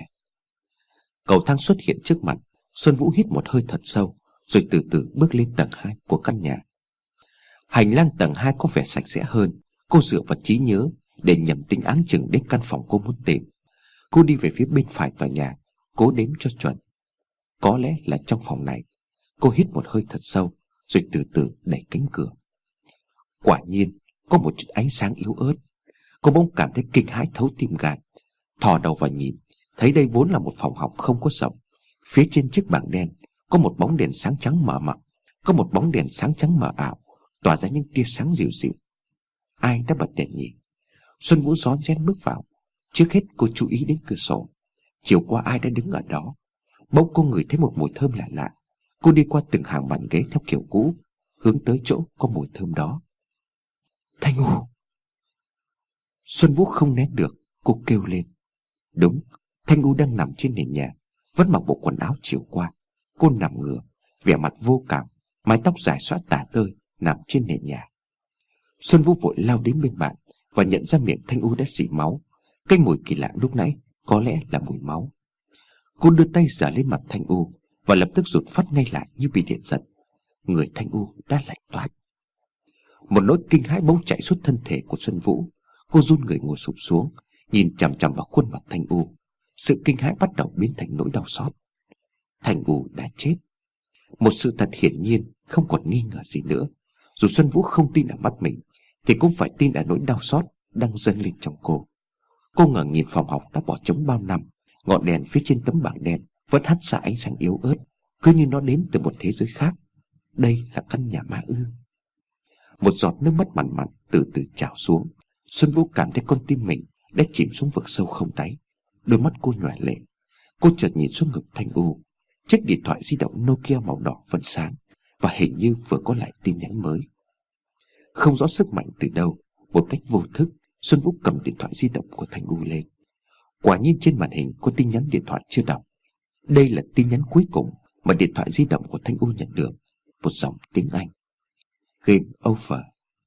Cầu thang xuất hiện trước mặt. Xuân Vũ hít một hơi thật sâu, rồi từ từ bước lên tầng hai của căn nhà. Hành lang tầng hai có vẻ sạch sẽ hơn. Cô dựa vào trí nhớ để nhẩm tính áng chừng đến căn phòng cô muốn tìm. Cô đi về phía bên phải tòa nhà, cố đếm cho chuẩn. Có lẽ là trong phòng này. Cô hít một hơi thật sâu, rồi từ từ đẩy cánh cửa. Quả nhiên có một chút ánh sáng yếu ớt. Cô bỗng cảm thấy kinh hãi thấu tim gan. Thò đầu vào nhìn, thấy đây vốn là một phòng học không có rộng. Phía trên chiếc bảng đen có một bóng đèn sáng trắng mờ mờ, có một bóng đèn sáng trắng mờ ảo, tỏa ra những tia sáng dịu dịu. Ai đã bật đèn nhỉ? Xuân Vũ rón rén bước vào. Trước hết cô chú ý đến cửa sổ. Chiều qua ai đã đứng ở đó? Bỗng cô ngửi thấy một mùi thơm lạ lạ. Cô đi qua từng hàng bàn ghế theo kiểu cũ, hướng tới chỗ có mùi thơm đó. Thanh U! Xuân Vũ không nén được, cô kêu lên. Đúng, Thanh U đang nằm trên nền nhà, vẫn mặc bộ quần áo chiều qua. Cô nằm ngửa, vẻ mặt vô cảm, mái tóc dài xõa tả tơi nằm trên nền nhà. Xuân Vũ vội lao đến bên bạn và nhận ra miệng Thanh U đã xị máu. Cái mùi kỳ lạ lúc nãy có lẽ là mùi máu. Cô đưa tay giở lên mặt Thanh U và lập tức rụt phát ngay lại như bị điện giật. Người Thanh U đã lạnh toát. Một nỗi kinh hãi bỗng chạy suốt thân thể của Xuân Vũ. Cô run người ngồi sụp xuống, nhìn chằm chằm vào khuôn mặt Thanh U. Sự kinh hãi bắt đầu biến thành nỗi đau xót. Thanh U đã chết. Một sự thật hiển nhiên, không còn nghi ngờ gì nữa. Dù Xuân Vũ không tin ở mắt mình, thì cũng phải tin ở nỗi đau xót đang dâng lên trong cô. Cô ngẩng nhìn phòng học đã bỏ trống bao năm. Ngọn đèn phía trên tấm bảng đen vẫn hắt ra ánh sáng yếu ớt, cứ như nó đến từ một thế giới khác. Đây là căn nhà ma ư? Một giọt nước mắt mặn mặn từ từ trào xuống. Xuân Vũ cảm thấy con tim mình đã chìm xuống vực sâu không đáy. Đôi mắt cô nhòe lệ. Cô chợt nhìn xuống ngực Thanh U. Chiếc điện thoại di động Nokia màu đỏ vẫn sáng, và hình như vừa có lại tin nhắn mới. Không rõ sức mạnh từ đâu, một cách vô thức, Xuân Vũ cầm điện thoại di động của Thanh U lên. Quả nhiên trên màn hình có tin nhắn điện thoại chưa đọc. Đây là tin nhắn cuối cùng mà điện thoại di động của Thanh U nhận được. Một dòng tiếng Anh. Game over.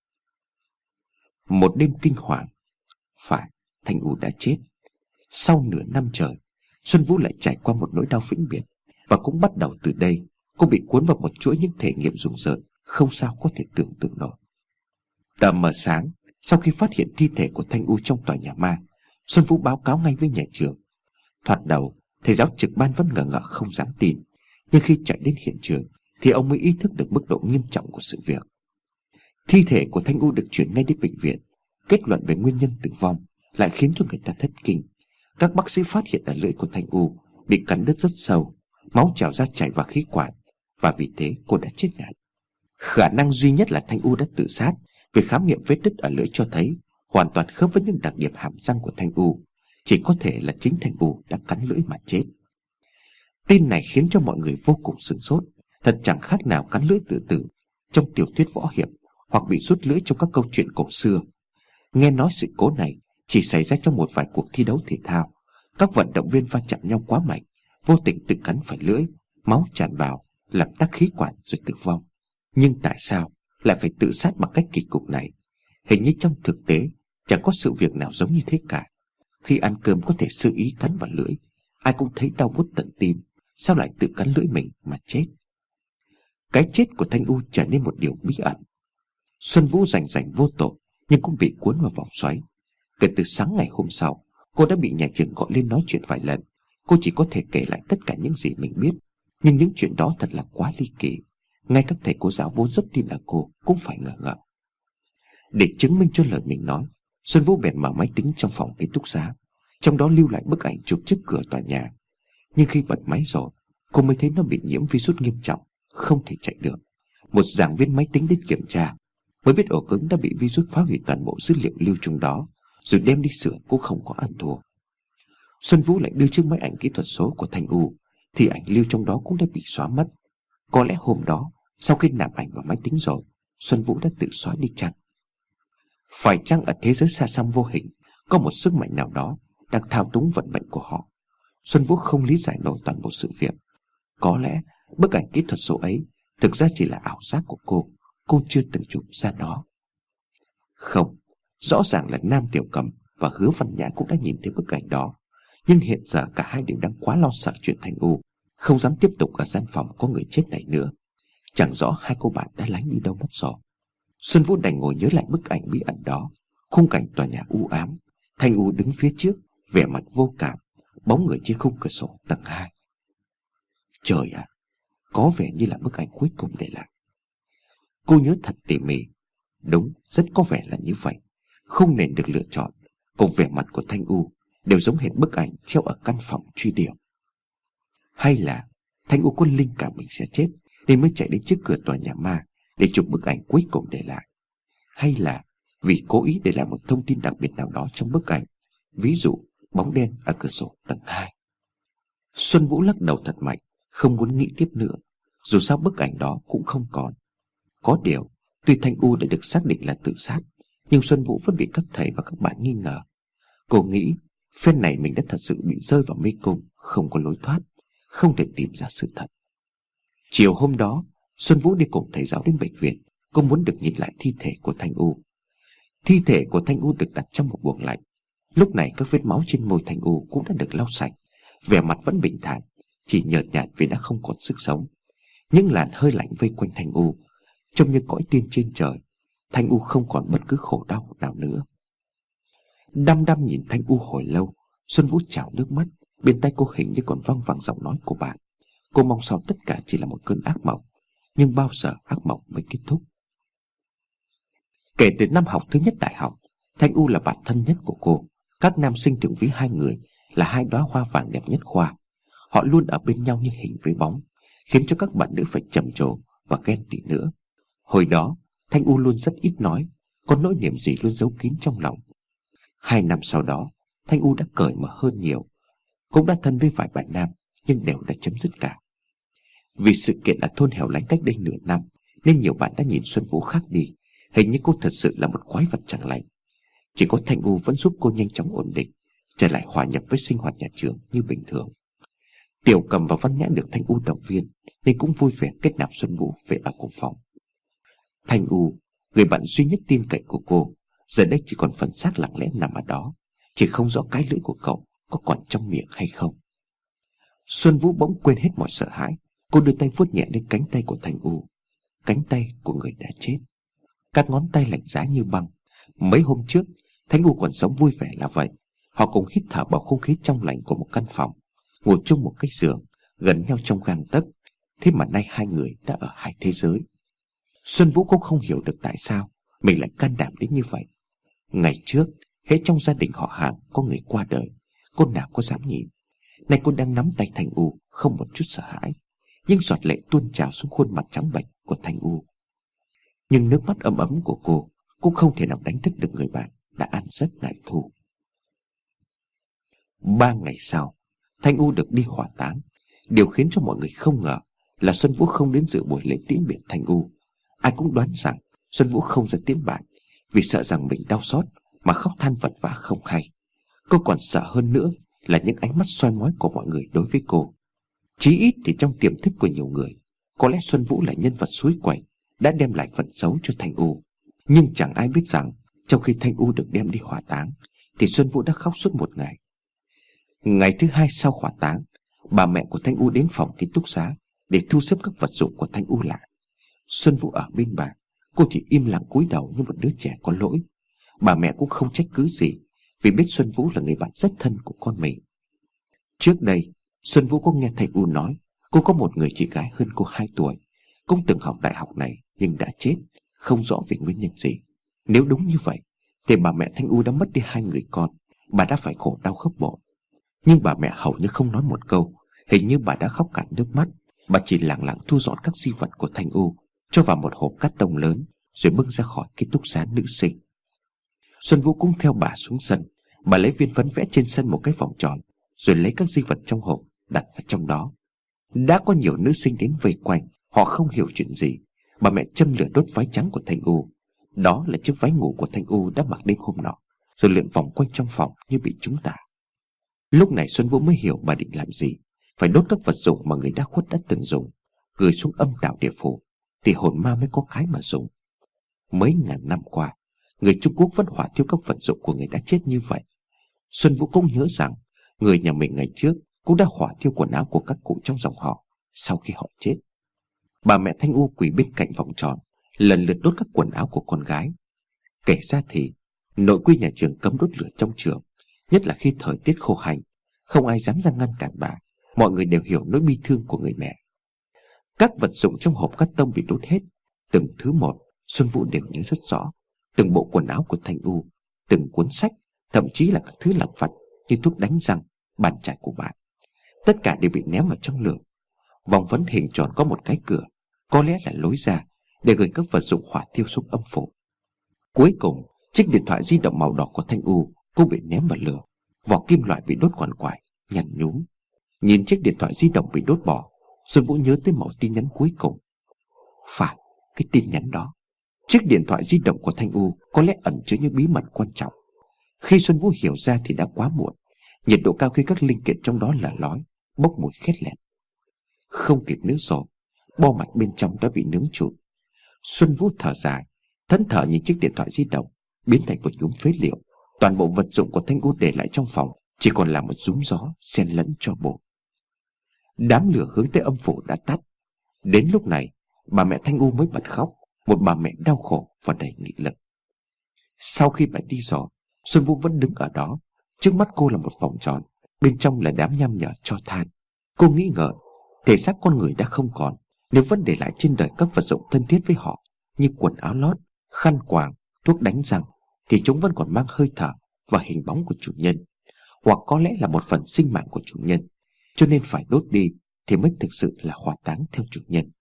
Một đêm kinh hoàng. Phải, Thanh U đã chết. Sau nửa năm trời, Xuân Vũ lại trải qua một nỗi đau vĩnh viễn. Và cũng bắt đầu từ đây, cô bị cuốn vào một chuỗi những thể nghiệm rùng rợn không sao có thể tưởng tượng nổi. Tờ mờ sáng, sau khi phát hiện thi thể của Thanh U trong tòa nhà ma, Xuân Vũ báo cáo ngay với nhà trường. Thoạt đầu, thầy giáo trực ban vẫn ngờ ngợ không dám tin, nhưng khi chạy đến hiện trường thì ông mới ý thức được mức độ nghiêm trọng của sự việc. Thi thể của Thanh U được chuyển ngay đến bệnh viện, Kết luận về nguyên nhân tử vong lại khiến cho người ta thất kinh. Các bác sĩ phát hiện ở lưỡi của Thanh U bị cắn đứt rất sâu, máu trào ra chảy vào khí quản, và vì thế cô đã chết ngạt. Khả năng duy nhất là Thanh U đã tự sát, vì khám nghiệm vết đứt ở lưỡi cho thấy hoàn toàn khớp với những đặc điểm hàm răng của Thanh U. Chỉ có thể là chính Thanh U đã cắn lưỡi mà chết. Tin này khiến cho mọi người vô cùng sửng sốt. Thật chẳng khác nào cắn lưỡi tự tử trong tiểu thuyết võ hiệp, hoặc bị rút lưỡi trong các câu chuyện cổ xưa. Nghe nói sự cố này chỉ xảy ra trong một vài cuộc thi đấu thể thao. Các vận động viên va chạm nhau quá mạnh, vô tình tự cắn phải lưỡi, máu tràn vào, làm tắc khí quản rồi tử vong. Nhưng tại sao lại phải tự sát bằng cách kỳ cục này? Hình như trong thực tế chẳng có sự việc nào giống như thế cả. Khi ăn cơm có thể tự ý cắn vào lưỡi, ai cũng thấy đau buốt tận tim, sao lại tự cắn lưỡi mình mà chết? Cái chết của Thanh U trở nên một điều bí ẩn. Xuân Vũ rành rành vô tội, nhưng cũng bị cuốn vào vòng xoáy. Kể từ sáng ngày hôm sau, cô đã bị nhà trường gọi lên nói chuyện vài lần. Cô chỉ có thể kể lại tất cả những gì mình biết, nhưng những chuyện đó thật là quá ly kỳ. Ngay các thầy cô giáo vốn rất tin ở cô cũng phải ngờ ngợ. Để chứng minh cho lời mình nói, Xuân Vũ bèn mở máy tính trong phòng ký túc xá, trong đó lưu lại bức ảnh chụp trước cửa tòa nhà. Nhưng khi bật máy rồi, cô mới thấy nó bị nhiễm virus nghiêm trọng, không thể chạy được. Một giảng viên máy tính đến kiểm tra, mới biết ổ cứng đã bị virus phá hủy toàn bộ dữ liệu lưu trong đó, rồi đem đi sửa cũng không có ăn thua. Xuân Vũ lại đưa chiếc máy ảnh kỹ thuật số của Thanh U, thì ảnh lưu trong đó cũng đã bị xóa mất. Có lẽ hôm đó, sau khi nạp ảnh vào máy tính rồi, Xuân Vũ đã tự xóa đi chăng? Phải chăng ở thế giới xa xăm vô hình có một sức mạnh nào đó đang thao túng vận mệnh của họ? Xuân Vũ không lý giải nổi toàn bộ sự việc. Có lẽ bức ảnh kỹ thuật số ấy thực ra chỉ là ảo giác của cô. Cô chưa từng chụp ra nó. Không, rõ ràng là Nam Tiểu Cầm và Hứa Văn Nhã cũng đã nhìn thấy bức ảnh đó. Nhưng hiện giờ cả hai đều đang quá lo sợ chuyện Thanh U, không dám tiếp tục ở gian phòng có người chết này nữa. Chẳng rõ hai cô bạn đã lánh đi đâu mất rồi. Xuân Vũ đành ngồi nhớ lại bức ảnh bí ẩn đó. Khung cảnh tòa nhà u ám, Thanh U đứng phía trước, vẻ mặt vô cảm, bóng người trên khung cửa sổ tầng hai. Trời ạ, à, có vẻ như là bức ảnh cuối cùng để lại. Cô nhớ thật tỉ mỉ. Đúng, rất có vẻ là như vậy. Không nên được lựa chọn, cùng vẻ mặt của Thanh U đều giống hệt bức ảnh treo ở căn phòng truy điệu. Hay là Thanh U có linh cảm mình sẽ chết, nên mới chạy đến trước cửa tòa nhà ma để chụp bức ảnh cuối cùng để lại? Hay là vì cố ý để lại một thông tin đặc biệt nào đó trong bức ảnh, ví dụ bóng đen ở cửa sổ tầng hai? Xuân Vũ lắc đầu thật mạnh, không muốn nghĩ tiếp nữa. Dù sao bức ảnh đó cũng không còn. Có điều, tuy Thanh U đã được xác định là tự sát, nhưng Xuân Vũ vẫn bị các thầy và các bạn nghi ngờ. Cô nghĩ phen này mình đã thật sự bị rơi vào mê cung, không có lối thoát, không thể tìm ra sự thật. Chiều hôm đó, Xuân Vũ đi cùng thầy giáo đến bệnh viện. Cô muốn được nhìn lại thi thể của Thanh U. Thi thể của Thanh U được đặt trong một buồng lạnh. Lúc này các vết máu trên môi Thanh U cũng đã được lau sạch. Vẻ mặt vẫn bình thản, chỉ nhợt nhạt vì đã không còn sức sống. Những làn hơi lạnh vây quanh Thanh U, trông như cõi tiên trên trời. Thanh U không còn bất cứ khổ đau nào nữa. Đăm đăm nhìn Thanh U hồi lâu, Xuân Vũ trào nước mắt. Bên tai cô hình như còn văng vẳng giọng nói của bạn. Cô mong sao tất cả chỉ là một cơn ác mộng, nhưng bao giờ ác mộng mới kết thúc? Kể từ năm học thứ nhất đại học, Thanh U là bạn thân nhất của cô. Các nam sinh thường ví hai người là hai đóa hoa vàng đẹp nhất khoa. Họ luôn ở bên nhau như hình với bóng, khiến cho các bạn nữ phải trầm trồ và ghen tị nữa. Hồi đó, Thanh U luôn rất ít nói, có nỗi niềm gì luôn giấu kín trong lòng. Hai năm sau đó, Thanh U đã cởi mở hơn nhiều, cũng đã thân với vài bạn nam, nhưng đều đã chấm dứt cả. Vì sự kiện ở thôn hẻo lánh cách đây nửa năm, nên nhiều bạn đã nhìn Xuân Vũ khác đi. Hình như cô thật sự là một quái vật chẳng lành. Chỉ có Thanh U vẫn giúp cô nhanh chóng ổn định, trở lại hòa nhập với sinh hoạt nhà trường như bình thường. Tiểu Cầm và Văn Nhã được Thanh U động viên, nên cũng vui vẻ kết nạp Xuân Vũ về ở cùng phòng. Thanh U, người bạn duy nhất tin cậy của cô, giờ đây chỉ còn phần xác lặng lẽ nằm ở đó, chỉ không rõ cái lưỡi của cậu có còn trong miệng hay không. Xuân Vũ bỗng quên hết mọi sợ hãi. Cô đưa tay vuốt nhẹ lên cánh tay của Thanh U, cánh tay của người đã chết. Các ngón tay lạnh giá như băng. Mấy hôm trước, Thanh U còn sống vui vẻ là vậy. Họ cùng hít thở bầu không khí trong lành của một căn phòng, ngồi chung một cái giường, gần nhau trong gang tấc. Thế mà nay hai người đã ở hai thế giới. Xuân Vũ cũng không hiểu được tại sao mình lại can đảm đến như vậy. Ngày trước, hễ trong gia đình họ hàng có người qua đời, cô nào có dám nhìn. Nay cô đang nắm tay Thanh U, không một chút sợ hãi, nhưng giọt lệ tuôn trào xuống khuôn mặt trắng bệch của Thanh U. Nhưng nước mắt ấm ấm của cô cũng không thể nào đánh thức được người bạn đã ăn giấc ngày thu. Ba ngày sau, Thanh U được đi hỏa táng. Điều khiến cho mọi người không ngờ là Xuân Vũ không đến dự buổi lễ tiễn biệt Thanh U. Ai cũng đoán rằng Xuân Vũ không ra tiễn bạn vì sợ rằng mình đau xót mà khóc than vật vã không hay. Cô còn sợ hơn nữa là những ánh mắt soi mói của mọi người đối với cô. Chí ít thì trong tiềm thức của nhiều người, có lẽ Xuân Vũ là nhân vật suối quẩy đã đem lại phận xấu cho Thanh U. Nhưng chẳng ai biết rằng trong khi Thanh U được đem đi hỏa táng thì Xuân Vũ đã khóc suốt một ngày. Ngày thứ hai sau hỏa táng, bà mẹ của Thanh U đến phòng ký túc xá để thu xếp các vật dụng của Thanh U lại. Xuân Vũ ở bên bà, cô chỉ im lặng cúi đầu như một đứa trẻ có lỗi. Bà mẹ cũng không trách cứ gì, vì biết Xuân Vũ là người bạn rất thân của con mình. Trước đây, Xuân Vũ có nghe Thanh U nói cô có một người chị gái hơn cô hai tuổi, cũng từng học đại học này nhưng đã chết, không rõ vì nguyên nhân gì. Nếu đúng như vậy thì bà mẹ Thanh U đã mất đi hai người con, bà đã phải khổ đau gấp bội. Nhưng bà mẹ hầu như không nói một câu, hình như bà đã khóc cạn nước mắt. Bà chỉ lặng lặng thu dọn các di vật của Thanh U, cho vào một hộp cát tông lớn, rồi bưng ra khỏi ký túc xá nữ sinh. Xuân Vũ cũng theo bà xuống sân. Bà lấy viên phấn vẽ trên sân một cái vòng tròn, rồi lấy các di vật trong hộp đặt vào trong đó. Đã có nhiều nữ sinh đến vây quanh, họ không hiểu chuyện gì. Bà mẹ châm lửa đốt váy trắng của Thanh U. Đó là chiếc váy ngủ của Thanh U đã mặc đêm hôm nọ, rồi lượn vòng quanh trong phòng như bị trúng tà. Lúc này Xuân Vũ mới hiểu bà định làm gì. Phải đốt các vật dụng mà người đã khuất đã từng dùng, gửi xuống âm tào địa phủ, thì hồn ma mới có cái mà dùng. Mấy ngàn năm qua, người Trung Quốc vẫn hỏa thiêu các vật dụng của người đã chết như vậy. Xuân Vũ cũng nhớ rằng người nhà mình ngày trước cũng đã hỏa thiêu quần áo của các cụ trong dòng họ sau khi họ chết. Bà mẹ Thanh U quỳ bên cạnh vòng tròn, lần lượt đốt các quần áo của con gái. Kể ra thì nội quy nhà trường cấm đốt lửa trong trường, nhất là khi thời tiết khô hành. Không ai dám ra ngăn cản bà. Mọi người đều hiểu nỗi bi thương của người mẹ. Các vật dụng trong hộp cát tông bị đốt hết, từng thứ một. Xuân Vũ đều nhớ rất rõ. Từng bộ quần áo của Thanh U, từng cuốn sách, thậm chí là các thứ lặt vặt như thuốc đánh răng, bàn chải của bạn, tất cả đều bị ném vào trong lửa. Vòng phấn hình tròn có một cái cửa, có lẽ là lối ra để gửi các vật dụng hỏa thiêu xuống âm phủ. Cuối cùng, chiếc điện thoại di động màu đỏ của Thanh U cũng bị ném vào lửa. Vỏ kim loại bị đốt quằn quại, nhăn nhúm. Nhìn chiếc điện thoại di động bị đốt bỏ, Xuân Vũ nhớ tới mẩu tin nhắn cuối cùng. Phải, cái tin nhắn đó. Chiếc điện thoại di động của Thanh U có lẽ ẩn chứa những bí mật quan trọng. Khi Xuân Vũ hiểu ra thì đã quá muộn. Nhiệt độ cao khi các linh kiện trong đó lở lói, bốc mùi khét lẹt. Không kịp nữa rồi, bo mạch bên trong đã bị nướng trụi. Xuân Vũ thở dài, thẫn thờ nhìn chiếc điện thoại di động biến thành một nhúm phế liệu. Toàn bộ vật dụng của Thanh U để lại trong phòng chỉ còn là một rúm gió xen lẫn tro bụi. Đám lửa hướng tới âm phủ đã tắt. Đến lúc này, bà mẹ Thanh U mới bật khóc, một bà mẹ đau khổ và đầy nghị lực. Sau khi bà đi rồi, Xuân Vũ vẫn đứng ở đó. Trước mắt cô là một vòng tròn, bên trong là đám nham nhở tro than. Cô nghĩ ngợi, thể xác con người đã không còn, nếu vẫn để lại trên đời các vật dụng thân thiết với họ như quần áo lót, khăn quàng, thuốc đánh răng, thì chúng vẫn còn mang hơi thở và hình bóng của chủ nhân, hoặc có lẽ là một phần sinh mạng của chủ nhân, cho nên phải đốt đi thì mới thực sự là hỏa táng theo chủ nhân.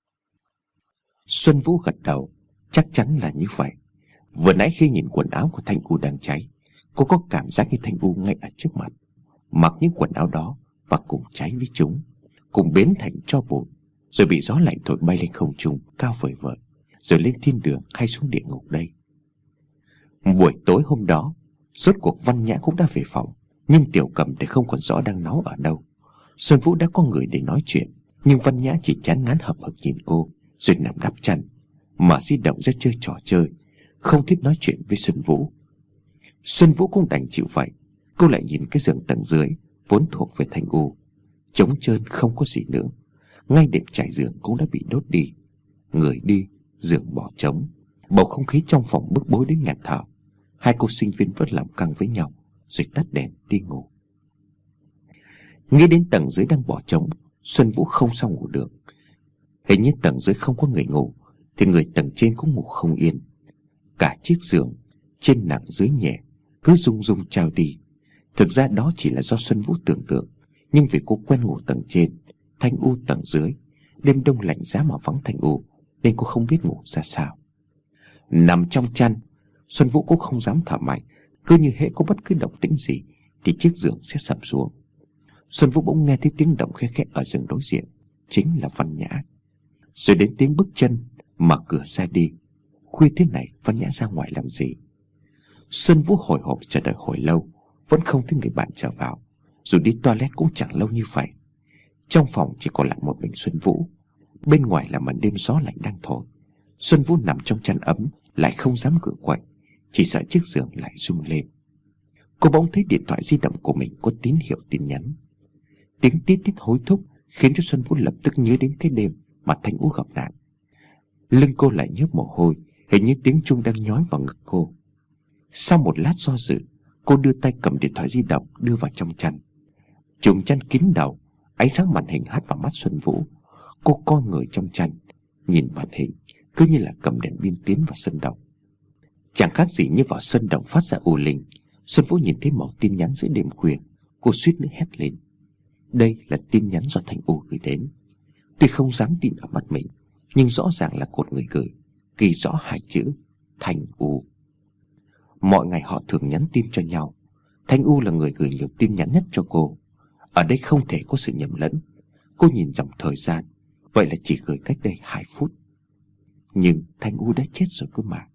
Xuân Vũ gật đầu, chắc chắn là như vậy. Vừa nãy khi nhìn quần áo của Thanh U đang cháy, cô có cảm giác như Thanh U ngay ở trước mặt, mặc những quần áo đó và cùng cháy với chúng, cùng biến thành tro bụi, rồi bị gió lạnh thổi bay lên không trung cao vời vợi, rồi lên thiên đường hay xuống địa ngục đây. Buổi tối hôm đó, rốt cuộc Văn Nhã cũng đã về phòng, nhưng Tiểu Cầm thì không còn rõ đang náu ở đâu. Xuân Vũ đã có người để nói chuyện, nhưng Văn Nhã chỉ chán ngán hậm hực nhìn cô, rồi nằm đắp chăn, mở di động ra chơi trò chơi, không thích nói chuyện với Xuân Vũ. Xuân Vũ cũng đành chịu vậy. Cô lại nhìn cái giường tầng dưới vốn thuộc về Thanh U, trống trơn không có gì nữa. Ngay đệm trải giường cũng đã bị đốt đi. Người đi, giường bỏ trống. Bầu không khí trong phòng bức bối đến ngạt thở. Hai cô sinh viên vẫn làm căng với nhau, rồi tắt đèn đi ngủ. Nghĩ đến tầng dưới đang bỏ trống, Xuân Vũ không sao ngủ được. Hình như tầng dưới không có người ngủ, thì người tầng trên cũng ngủ không yên. Cả chiếc giường, trên nặng dưới nhẹ, cứ rung rung trao đi. Thực ra đó chỉ là do Xuân Vũ tưởng tượng, nhưng vì cô quen ngủ tầng trên, thanh u tầng dưới, đêm đông lạnh giá mà vắng thanh u, nên cô không biết ngủ ra sao. Nằm trong chăn, Xuân Vũ cũng không dám thở mạnh, cứ như hễ có bất cứ động tĩnh gì thì chiếc giường sẽ sập xuống. Xuân Vũ bỗng nghe thấy tiếng động khe khẽ ở giường đối diện, chính là Văn Nhã. Rồi đến tiếng bước chân, mở cửa ra đi. Khuya thế này Văn Nhã ra ngoài làm gì? Xuân Vũ hồi hộp chờ đợi hồi lâu, vẫn không thấy người bạn trở vào. Dù đi toilet cũng chẳng lâu như vậy. Trong phòng chỉ còn lại một mình Xuân Vũ. Bên ngoài là màn đêm gió lạnh đang thổi. Xuân Vũ nằm trong chăn ấm, lại không dám cựa quậy, chỉ sợ chiếc giường lại rung lên. Cô bỗng thấy điện thoại di động của mình có tín hiệu tin nhắn. Tiếng tít tít hối thúc khiến cho Xuân Vũ lập tức nhớ đến cái đêm mà Thanh Ú gặp nạn. Lưng cô lại nhớp mồ hôi, hình như tiếng chuông đang nhói vào ngực cô. Sau một lát do dự, cô đưa tay cầm điện thoại di động đưa vào trong chăn. Trùm chăn kín đầu, ánh sáng màn hình hắt vào mắt Xuân Vũ. Cô co người trong chăn, nhìn màn hình cứ như là cầm đèn pin tiến vào sân động. Chẳng khác gì như vào sân động phát ra u linh. Xuân Vũ nhìn thấy mẩu tin nhắn giữa đêm khuya, cô suýt nữa hét lên. Đây là tin nhắn do Thanh U gửi đến. Tuy không dám tin ở mắt mình, nhưng rõ ràng là cột người gửi ghi rõ hai chữ Thanh U. Mọi ngày họ thường nhắn tin cho nhau. Thanh U là người gửi nhiều tin nhắn nhất cho cô. Ở đây không thể có sự nhầm lẫn. Cô nhìn dòng thời gian, vậy là chỉ gửi cách đây hai phút. Nhưng Thanh U đã chết rồi cơ mà.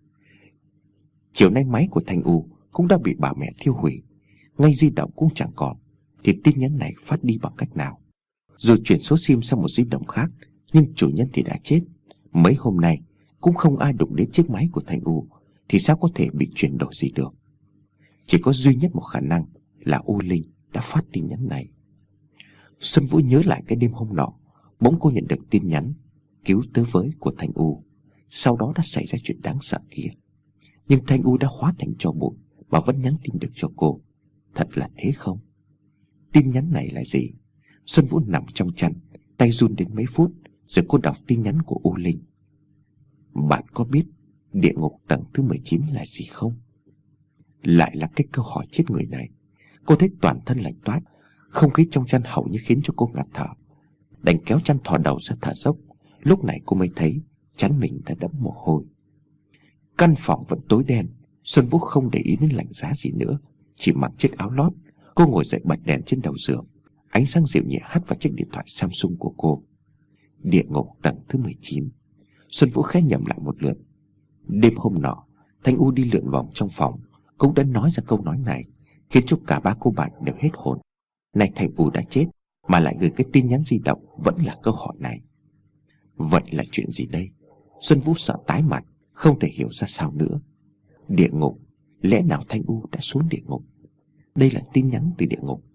Chiều nay máy của Thanh U cũng đã bị bà mẹ thiêu hủy, ngay di động cũng chẳng còn. Thì tin nhắn này phát đi bằng cách nào? Rồi chuyển số sim sang một di động khác, nhưng chủ nhân thì đã chết. Mấy hôm nay cũng không ai đụng đến chiếc máy của Thanh U, thì sao có thể bị chuyển đổi gì được? Chỉ có duy nhất một khả năng là U Linh đã phát tin nhắn này. Xuân Vũ nhớ lại cái đêm hôm nọ, bỗng cô nhận được tin nhắn cứu tớ với của Thanh U. Sau đó đã xảy ra chuyện đáng sợ kia. Nhưng Thanh U đã hóa thành tro bụi mà vẫn nhắn tin được cho cô. Thật là thế không? Tin nhắn này là gì? Xuân Vũ nằm trong chăn, tay run đến mấy phút, rồi cô đọc tin nhắn của U Linh. Bạn có biết địa ngục tầng thứ mười chín là gì không? Lại là cái câu hỏi chết người này. Cô thấy toàn thân lạnh toát, không khí trong chăn hầu như khiến cho cô ngạt thở. Đành kéo chăn thò đầu ra thở dốc. Lúc này cô mới thấy chắn mình đã đẫm mồ hôi. Căn phòng vẫn tối đen. Xuân Vũ không để ý đến lạnh giá gì nữa, chỉ mặc chiếc áo lót. Cô ngồi dậy bật đèn trên đầu giường. Ánh sáng dịu nhẹ hắt vào chiếc điện thoại Samsung của cô. Địa ngục tầng thứ mười chín. Xuân Vũ khẽ nhẩm lại một lượt. Đêm hôm nọ, Thanh U đi lượn vòng trong phòng, cũng đã nói ra câu nói này, khiến cho cả ba cô bạn đều hết hồn. Nay Thanh U đã chết, mà lại gửi cái tin nhắn di động vẫn là câu hỏi này. Vậy là chuyện gì đây? Xuân Vũ sợ tái mặt, không thể hiểu ra sao nữa. Địa ngục, lẽ nào Thanh U đã xuống địa ngục? Đây là tin nhắn từ địa ngục.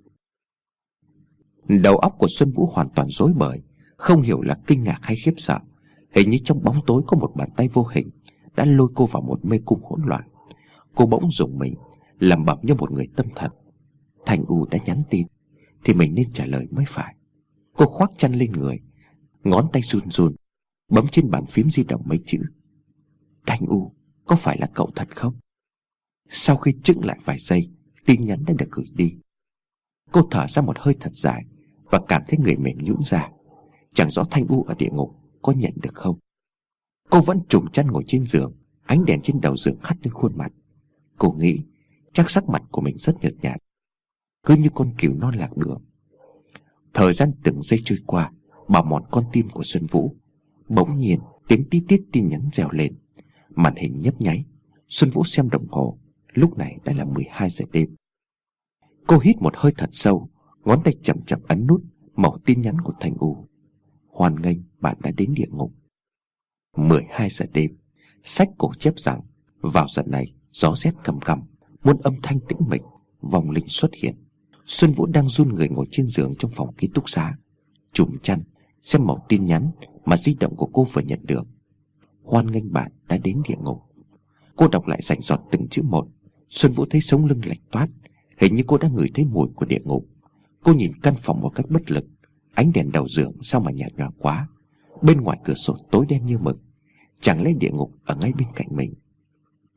Đầu óc của Xuân Vũ hoàn toàn rối bời, không hiểu là kinh ngạc hay khiếp sợ. Hình như trong bóng tối có một bàn tay vô hình đã lôi cô vào một mê cung hỗn loạn. Cô bỗng rùng mình, lẩm bẩm như một người tâm thần. Thanh U đã nhắn tin thì mình nên trả lời mới phải. Cô khoác chăn lên người, ngón tay run run bấm trên bàn phím di động mấy chữ. Thanh U, có phải là cậu thật không? Sau khi chững lại vài giây, tin nhắn đã được gửi đi. Cô thở ra một hơi thật dài và cảm thấy người mềm nhũn ra. Chẳng rõ Thanh U ở địa ngục có nhận được không. Cô vẫn trùm chăn ngồi trên giường, ánh đèn trên đầu giường hắt lên khuôn mặt. Cô nghĩ chắc sắc mặt của mình rất nhợt nhạt, cứ như con cừu non lạc đường. Thời gian từng giây trôi qua, bào mòn con tim của Xuân Vũ. Bỗng nhiên tiếng tí tít tin nhắn reo lên. Màn hình nhấp nháy. Xuân Vũ xem đồng hồ, lúc này đã là mười hai giờ đêm. Cô hít một hơi thật sâu, ngón tay chậm chậm ấn nút. Màu tin nhắn của Thanh U: hoan nghênh bạn đã đến địa ngục. Mười hai giờ đêm. Sách cổ chép rằng vào giờ này gió rét căm căm, muôn âm thanh tĩnh mịch, vong linh xuất hiện. Xuân Vũ đang run người ngồi trên giường trong phòng ký túc xá, trùm chăn xem màu tin nhắn mà di động của cô vừa nhận được. Hoan nghênh bạn đã đến địa ngục. Cô đọc lại rành rọt từng chữ một. Xuân Vũ thấy sống lưng lạnh toát, hình như cô đã ngửi thấy mùi của địa ngục. Cô nhìn căn phòng một cách bất lực. Ánh đèn đầu giường sao mà nhạt nhòa quá. Bên ngoài cửa sổ tối đen như mực. Chẳng lẽ địa ngục ở ngay bên cạnh mình?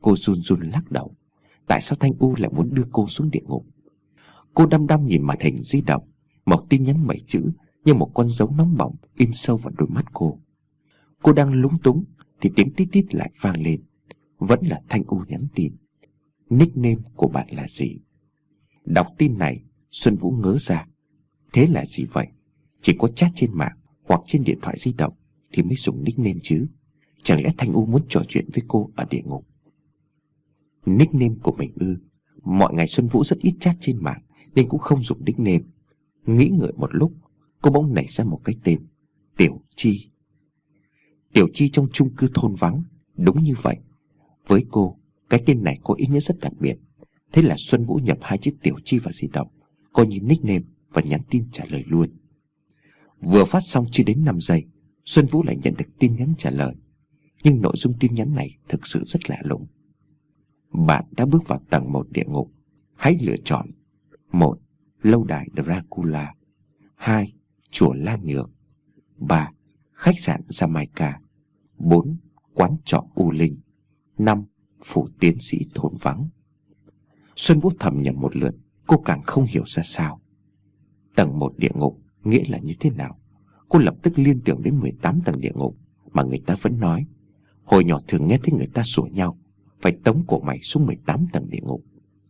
Cô run run lắc đầu. Tại sao Thanh U lại muốn đưa cô xuống địa ngục? Cô đăm đăm nhìn màn hình di động. Một tin nhắn bảy chữ như một con dấu nóng bỏng in sâu vào đôi mắt cô. Cô đang lúng túng thì tiếng tít tít lại vang lên. Vẫn là Thanh U nhắn tin. Nickname của bạn là gì? Đọc tin này, Xuân Vũ ngớ ra. Thế là gì vậy? Chỉ có chat trên mạng hoặc trên điện thoại di động thì mới dùng nickname chứ. Chẳng lẽ Thanh U muốn trò chuyện với cô ở địa ngục? Nickname của mình ư? Mọi ngày Xuân Vũ rất ít chat trên mạng nên cũng không dùng nickname. Nghĩ ngợi một lúc, cô bỗng nảy ra một cái tên: Tiểu Chi. Tiểu Chi trong chung cư thôn vắng. Đúng như vậy. Với cô, cái tên này có ý nghĩa rất đặc biệt. Thế là Xuân Vũ nhập hai chữ Tiểu Chi vào di động, coi như nickname, và nhắn tin trả lời luôn. Vừa phát xong chưa đến năm giây, Xuân Vũ lại nhận được tin nhắn trả lời. Nhưng nội dung tin nhắn này thực sự rất lạ lùng. Bạn đã bước vào tầng một địa ngục. Hãy lựa chọn: một. Lâu đài Dracula. Hai. Chùa Lan Nhược. Ba. Khách sạn Jamaica. Bốn. Quán trọ U Linh. Năm. Phủ tiến sĩ thôn vắng. Xuân Vũ thầm nhầm một lượt. Cô càng không hiểu ra sao. Tầng một địa ngục nghĩa là như thế nào? Cô lập tức liên tưởng đến mười tám tầng địa ngục mà người ta vẫn nói. Hồi nhỏ thường nghe thấy người ta sủa nhau phải tống cổ mày xuống mười tám tầng địa ngục.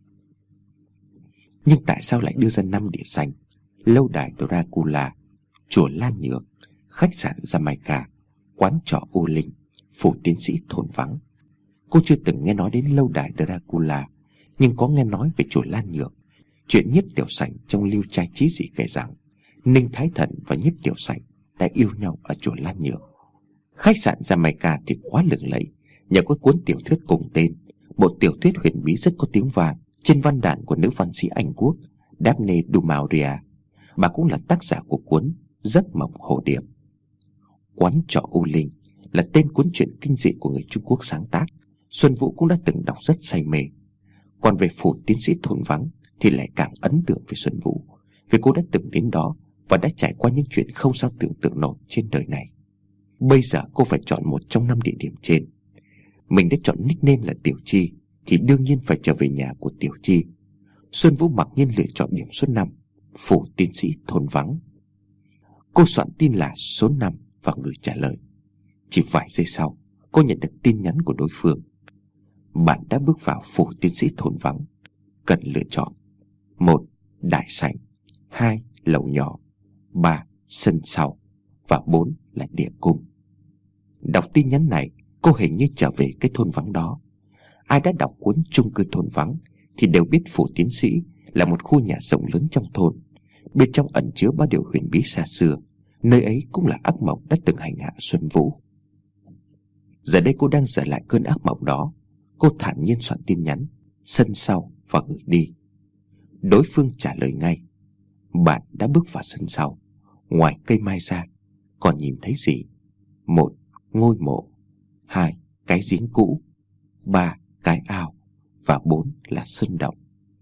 Nhưng tại sao lại đưa ra năm địa danh: lâu đài Dracula, chùa Lan Nhược, khách sạn Jamaica, quán trọ U Linh, phủ tiến sĩ thôn vắng? Cô chưa từng nghe nói đến lâu đài Dracula, nhưng có nghe nói về chùa Lan Nhược. Chuyện Nhiếp Tiểu Sảnh trong Lưu Trai Chí Dị kể rằng Ninh Thái Thần và Nhiếp Tiểu Sảnh đã yêu nhau ở chùa Lan Nhược. Khách sạn Jamaica thì quá lừng lẫy nhờ có cuốn tiểu thuyết cùng tên, bộ tiểu thuyết huyền bí rất có tiếng vang trên văn đàn của nữ văn sĩ Anh Quốc Daphne du Maurier. Bà cũng là tác giả của cuốn Giấc Mộng Hồ Điệp. Quán trọ U Linh là tên cuốn truyện kinh dị của người Trung Quốc sáng tác. Xuân Vũ cũng đã từng đọc rất say mê. Còn về phủ tiến sĩ thôn vắng thì lại càng ấn tượng với Xuân Vũ, vì cô đã từng đến đó và đã trải qua những chuyện không sao tưởng tượng nổi trên đời này. Bây giờ cô phải chọn một trong năm địa điểm trên. Mình đã chọn nickname là Tiểu Chi thì đương nhiên phải trở về nhà của Tiểu Chi. Xuân Vũ mặc nhiên lựa chọn điểm số năm, phủ tiến sĩ thôn vắng. Cô soạn tin là số năm và gửi trả lời. Chỉ vài giây sau, cô nhận được tin nhắn của đối phương. Bạn đã bước vào phủ tiến sĩ thôn vắng. Cần lựa chọn: một. Đại sảnh. Hai. Lầu nhỏ. Ba. Sân sau. Và bốn là địa cung. Đọc tin nhắn này, cô hình như trở về cái thôn vắng đó. Ai đã đọc cuốn Chung cư thôn vắng thì đều biết phủ tiến sĩ là một khu nhà rộng lớn trong thôn. Bên trong ẩn chứa bao điều huyền bí xa xưa. Nơi ấy cũng là ác mộng đã từng hành hạ Xuân Vũ. Giờ đây cô đang dở lại cơn ác mộng đó. Cô thản nhiên soạn tin nhắn sân sau và gửi đi. Đối phương trả lời ngay: bạn đã bước vào sân sau. Ngoài cây mai ra còn nhìn thấy gì? Một. Ngôi mộ. Hai. Cái giếng cũ. Ba. Cái ao. Và bốn là sân động.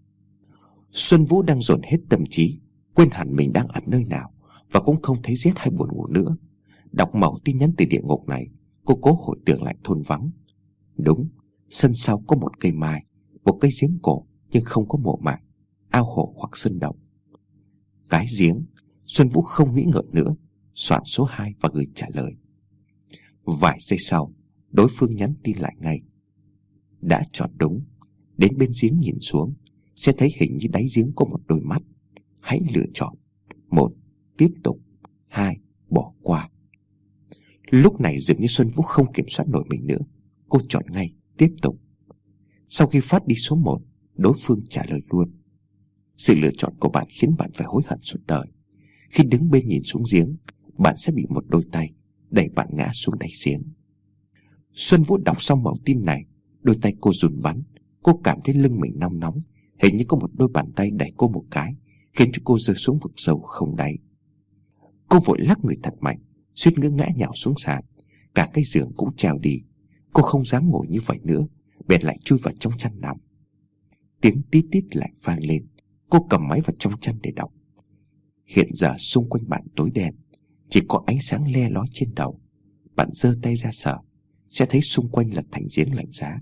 Xuân Vũ đang dồn hết tâm trí, quên hẳn mình đang ở nơi nào, và cũng không thấy rét hay buồn ngủ nữa. Đọc mẩu tin nhắn từ địa ngục này, cô cố hồi tưởng lại thôn vắng. Đúng, sân sau có một cây mai, một cây giếng cổ nhưng không có mộ mạc, ao hồ hoặc sân động. Cái giếng. Xuân Vũ không nghĩ ngợi nữa, soạn số hai và gửi trả lời. Vài giây sau, đối phương nhắn tin lại ngay. Đã chọn đúng. Đến bên giếng nhìn xuống, sẽ thấy hình như đáy giếng có một đôi mắt. Hãy lựa chọn: một. Tiếp tục. Hai. Bỏ qua. Lúc này dường như Xuân Vũ không kiểm soát nổi mình nữa. Cô chọn ngay tiếp tục. Sau khi phát đi số một, đối phương trả lời luôn. Sự lựa chọn của bạn khiến bạn phải hối hận suốt đời. Khi đứng bên nhìn xuống giếng, bạn sẽ bị một đôi tay đẩy bạn ngã xuống đáy giếng. Xuân Vũ đọc xong mẩu tin này, đôi tay cô run bắn. Cô cảm thấy lưng mình nóng nóng, hình như có một đôi bàn tay đẩy cô một cái, khiến cho cô rơi xuống vực sâu không đáy. Cô vội lắc người thật mạnh, suýt nữa ngã nhào xuống sàn. Cả cái giường cũng treo đi. Cô không dám ngồi như vậy nữa, bèn lại chui vào trong chăn nằm. Tiếng tít tít lại vang lên. Cô cầm máy vào trong chăn để đọc. Hiện giờ xung quanh bạn tối đen, chỉ có ánh sáng le lói trên đầu. Bạn giơ tay ra sờ, sẽ thấy xung quanh là thành giếng lạnh giá.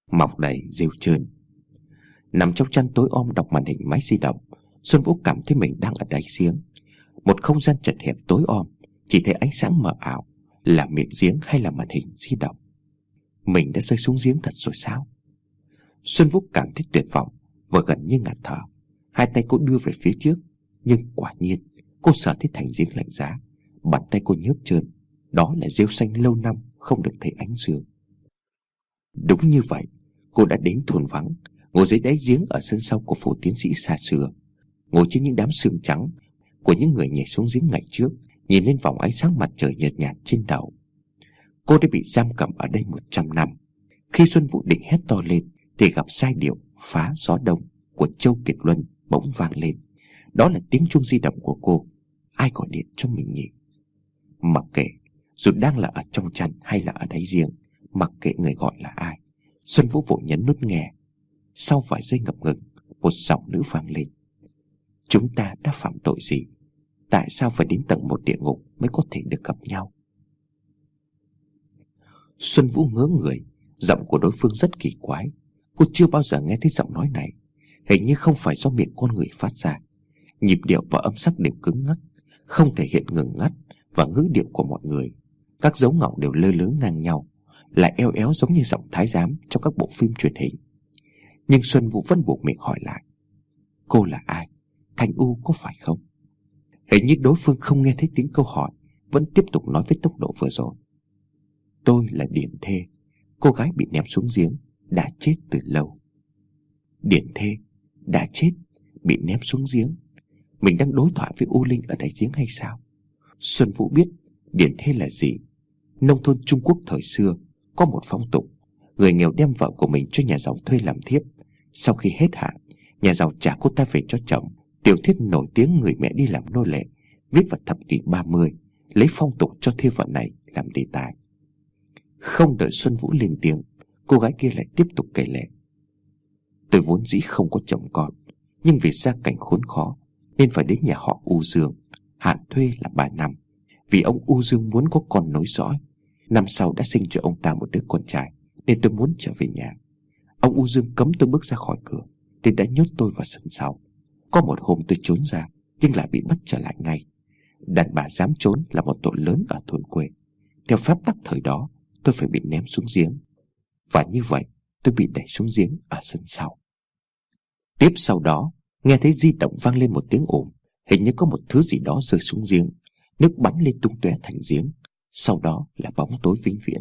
mọc đầy rêu trơn. Nằm trong chăn tối om đọc màn hình máy di động, Xuân Vũ cảm thấy mình đang ở đáy giếng. Một không gian chật hẹp tối om, chỉ thấy ánh sáng mờ ảo. Là miệng giếng hay là màn hình di động? Mình đã rơi xuống giếng thật rồi sao? Xuân Vũ cảm thấy tuyệt vọng và gần như ngạt thở. Hai tay cô đưa về phía trước, nhưng quả nhiên cô sờ thấy thành giếng lạnh giá. Bàn tay cô nhớp trơn. Đó là rêu xanh lâu năm không được thấy ánh dương. Đúng như vậy, cô đã đến thôn vắng, ngồi dưới đáy giếng ở sân sau của phủ tiến sĩ xa xưa, ngồi trên những đám sương trắng của những người nhảy xuống giếng ngày trước, nhìn lên vòng ánh sáng mặt trời nhợt nhạt trên đầu. Cô đã bị giam cầm ở đây một trăm năm. Khi Xuân Vũ định hét to lên thì gặp giai điệu phá gió đông của Châu Kiệt Luân bỗng vang lên. Đó là tiếng chuông di động của cô. Ai gọi điện cho mình nhỉ? Mặc kệ, dù đang là ở trong chăn hay là ở đáy giếng, mặc kệ người gọi là ai, Xuân Vũ vội nhấn nút nghe. Sau vài giây ngập ngừng, một giọng nữ vang lên. Chúng ta đã phạm tội gì? Tại sao phải đến tận một địa ngục mới có thể được gặp nhau? Xuân Vũ ngớ người. Giọng của đối phương rất kỳ quái. Cô chưa bao giờ nghe thấy giọng nói này. Hình như không phải do miệng con người phát ra. Nhịp điệu và âm sắc đều cứng ngắc, không thể hiện ngừng ngắt. Và ngữ điệu của mọi người, các dấu ngọng đều lơ lớ ngang nhau, lại eo éo giống như giọng thái giám trong các bộ phim truyền hình. Nhưng Xuân Vũ vẫn buộc miệng hỏi lại. Cô là ai? Thanh U có phải không? Hình như đối phương không nghe thấy tiếng câu hỏi, vẫn tiếp tục nói với tốc độ vừa rồi. Tôi là Điển Thê, cô gái bị ném xuống giếng, đã chết từ lâu. Điển Thê đã chết, bị ném xuống giếng. Mình đang đối thoại với U Linh ở đáy giếng hay sao? Xuân Vũ biết Điển Thê là gì. Nông thôn Trung Quốc thời xưa có một phong tục, người nghèo đem vợ của mình cho nhà giàu thuê làm thiếp. Sau khi hết hạn, nhà giàu trả cô ta về cho chồng. Tiểu thuyết nổi tiếng Người Mẹ Đi Làm Nô Lệ, viết vào thập kỷ ba mươi, lấy phong tục cho thuê vợ này làm đề tài. Không đợi Xuân Vũ lên tiếng, cô gái kia lại tiếp tục kể lể. Tôi vốn dĩ không có chồng con, nhưng vì gia cảnh khốn khó nên phải đến nhà họ U Dương. Hạn thuê là ba năm, vì ông U Dương muốn có con nối dõi. Năm sau đã sinh cho ông ta một đứa con trai, nên tôi muốn trở về nhà. Ông U Dương cấm tôi bước ra khỏi cửa, nên đã nhốt tôi vào sân sau. Có một hôm tôi trốn ra, nhưng lại bị bắt trở lại ngay. Đàn bà dám trốn là một tội lớn ở thôn quê. Theo phép tắc thời đó, tôi phải bị ném xuống giếng. Và như vậy tôi bị đẩy xuống giếng ở sân sau. Tiếp sau đó, nghe thấy di động vang lên một tiếng ồn. Hình như có một thứ gì đó rơi xuống giếng. Nước bắn lên tung tóe thành giếng. Sau đó là bóng tối vĩnh viễn.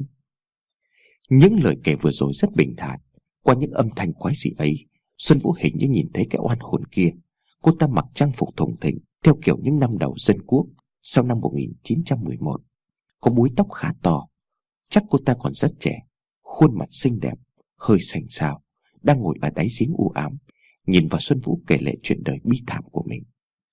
Những lời kể vừa rồi rất bình thản. Qua những âm thanh quái dị ấy, Xuân Vũ hình như nhìn thấy cái oan hồn kia. Cô ta mặc trang phục thùng thình theo kiểu những năm đầu dân quốc sau năm một nghìn chín trăm mười một. Có búi tóc khá to. Chắc cô ta còn rất trẻ. Khuôn mặt xinh đẹp, hơi xanh xao, đang ngồi ở đáy giếng u ám, nhìn vào Xuân Vũ kể lể chuyện đời bi thảm của mình.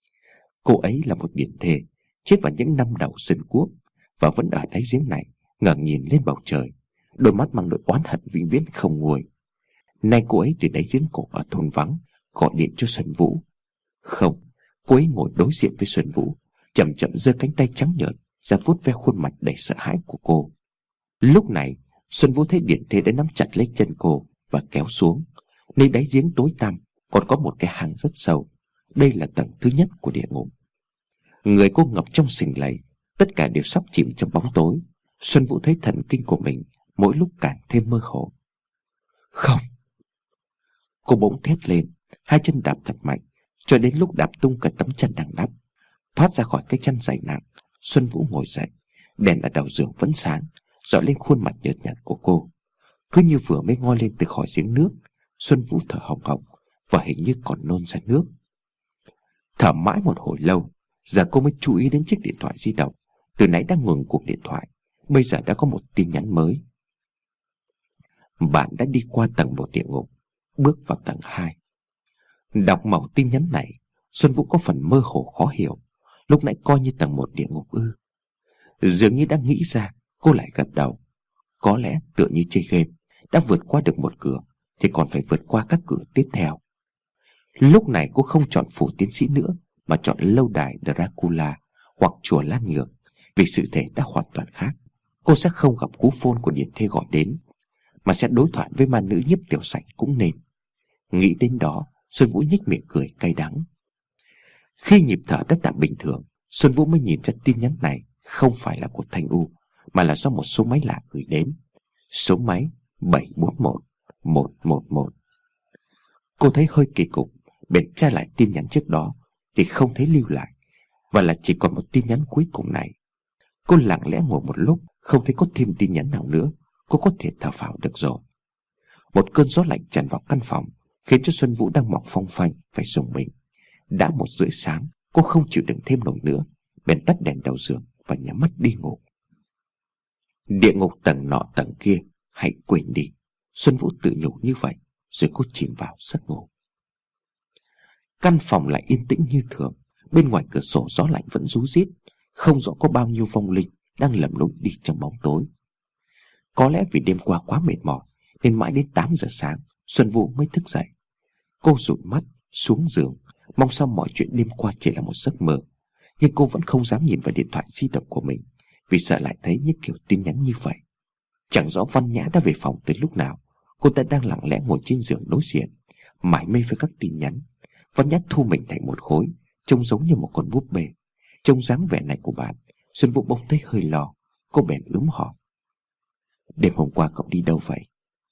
Cô ấy là một điển thê, chết vào những năm đầu dân quốc, và vẫn ở đáy giếng này, ngẩng nhìn lên bầu trời, đôi mắt mang nỗi oán hận vĩnh viễn không nguôi. Nay cô ấy từ đáy giếng cổ ở thôn vắng gọi điện cho Xuân Vũ. Không, cô ấy ngồi đối diện với Xuân Vũ, chậm chậm giơ cánh tay trắng nhợt ra vuốt ve khuôn mặt đầy sợ hãi của cô. Lúc này Xuân Vũ thấy điển thê đã nắm chặt lấy chân cô và kéo xuống. Nơi đáy giếng tối tăm còn có một cái hang rất sâu. Đây là tầng thứ nhất của địa ngục. Người cô ngập trong sình lầy, tất cả đều sắp chìm trong bóng tối. Xuân Vũ thấy thần kinh của mình mỗi lúc càng thêm mơ hồ. Không! Cô bỗng thét lên, hai chân đạp thật mạnh, cho đến lúc đạp tung cả tấm chăn đang đắp. Thoát ra khỏi cái chăn dày nặng, Xuân Vũ ngồi dậy. Đèn ở đầu giường vẫn sáng, rọi lên khuôn mặt nhợt nhạt của cô. Cứ như vừa mới ngoi lên từ khỏi giếng nước, Xuân Vũ thở hồng hộc và hình như còn nôn ra nước. Thở mãi một hồi lâu, giờ cô mới chú ý đến chiếc điện thoại di động. Từ nãy đang ngừng cuộc điện thoại, bây giờ đã có một tin nhắn mới. Bạn đã đi qua tầng một địa ngục, bước vào tầng hai. Đọc mẩu tin nhắn này, Xuân Vũ có phần mơ hồ khó hiểu. Lúc nãy coi như tầng một địa ngục ư? Dường như đang nghĩ ra, cô lại gật đầu. Có lẽ tựa như chơi game, đã vượt qua được một cửa thì còn phải vượt qua các cửa tiếp theo. Lúc này cô không chọn phủ tiến sĩ nữa, mà chọn lâu đài Dracula hoặc chùa Lan Nhược, vì sự thể đã hoàn toàn khác. Cô sẽ không gặp cú phone của điển thê gọi đến. mà sẽ đối thoại với ma nữ Nhiếp Tiểu Sảnh cũng nên. Nghĩ đến đó, Xuân Vũ nhếch miệng cười cay đắng. Khi nhịp thở đã tạm bình thường, Xuân Vũ mới nhìn ra tin nhắn này không phải là của Thanh U, mà là do một số máy lạ gửi đến. Số máy bảy bốn một một một một. Cô thấy hơi kỳ cục, bèn tra lại tin nhắn trước đó thì không thấy lưu lại, và là chỉ còn một tin nhắn cuối cùng này. Cô lặng lẽ ngồi một lúc, không thấy có thêm tin nhắn nào nữa. Cô có thể thở phào được rồi. Một cơn gió lạnh tràn vào căn phòng, khiến cho Xuân Vũ đang mọc phong phanh phải rùng mình. Đã một rưỡi sáng, cô không chịu đựng thêm nổi nữa, bèn tắt đèn đầu giường và nhắm mắt đi ngủ. Địa ngục tầng nọ tầng kia, hãy quên đi, Xuân Vũ tự nhủ như vậy, rồi cô chìm vào giấc ngủ. Căn phòng lại yên tĩnh như thường. Bên ngoài cửa sổ gió lạnh vẫn rú rít, không rõ có bao nhiêu vong linh đang lầm lũi đi trong bóng tối. Có lẽ vì đêm qua quá mệt mỏi nên mãi đến tám giờ sáng Xuân Vũ mới thức dậy. Cô dụi mắt xuống giường, mong sao mọi chuyện đêm qua chỉ là một giấc mơ. Nhưng cô vẫn không dám nhìn vào điện thoại di động của mình, vì sợ lại thấy những kiểu tin nhắn như vậy. Chẳng rõ Văn Nhã đã về phòng từ lúc nào. Cô ta đang lặng lẽ ngồi trên giường đối diện, mải mê với các tin nhắn. Văn Nhã thu mình thành một khối, trông giống như một con búp bê. Trông dáng vẻ này của bạn, Xuân Vũ bỗng thấy hơi lo. Cô bèn ướm hỏi: Đêm hôm qua cậu đi đâu vậy?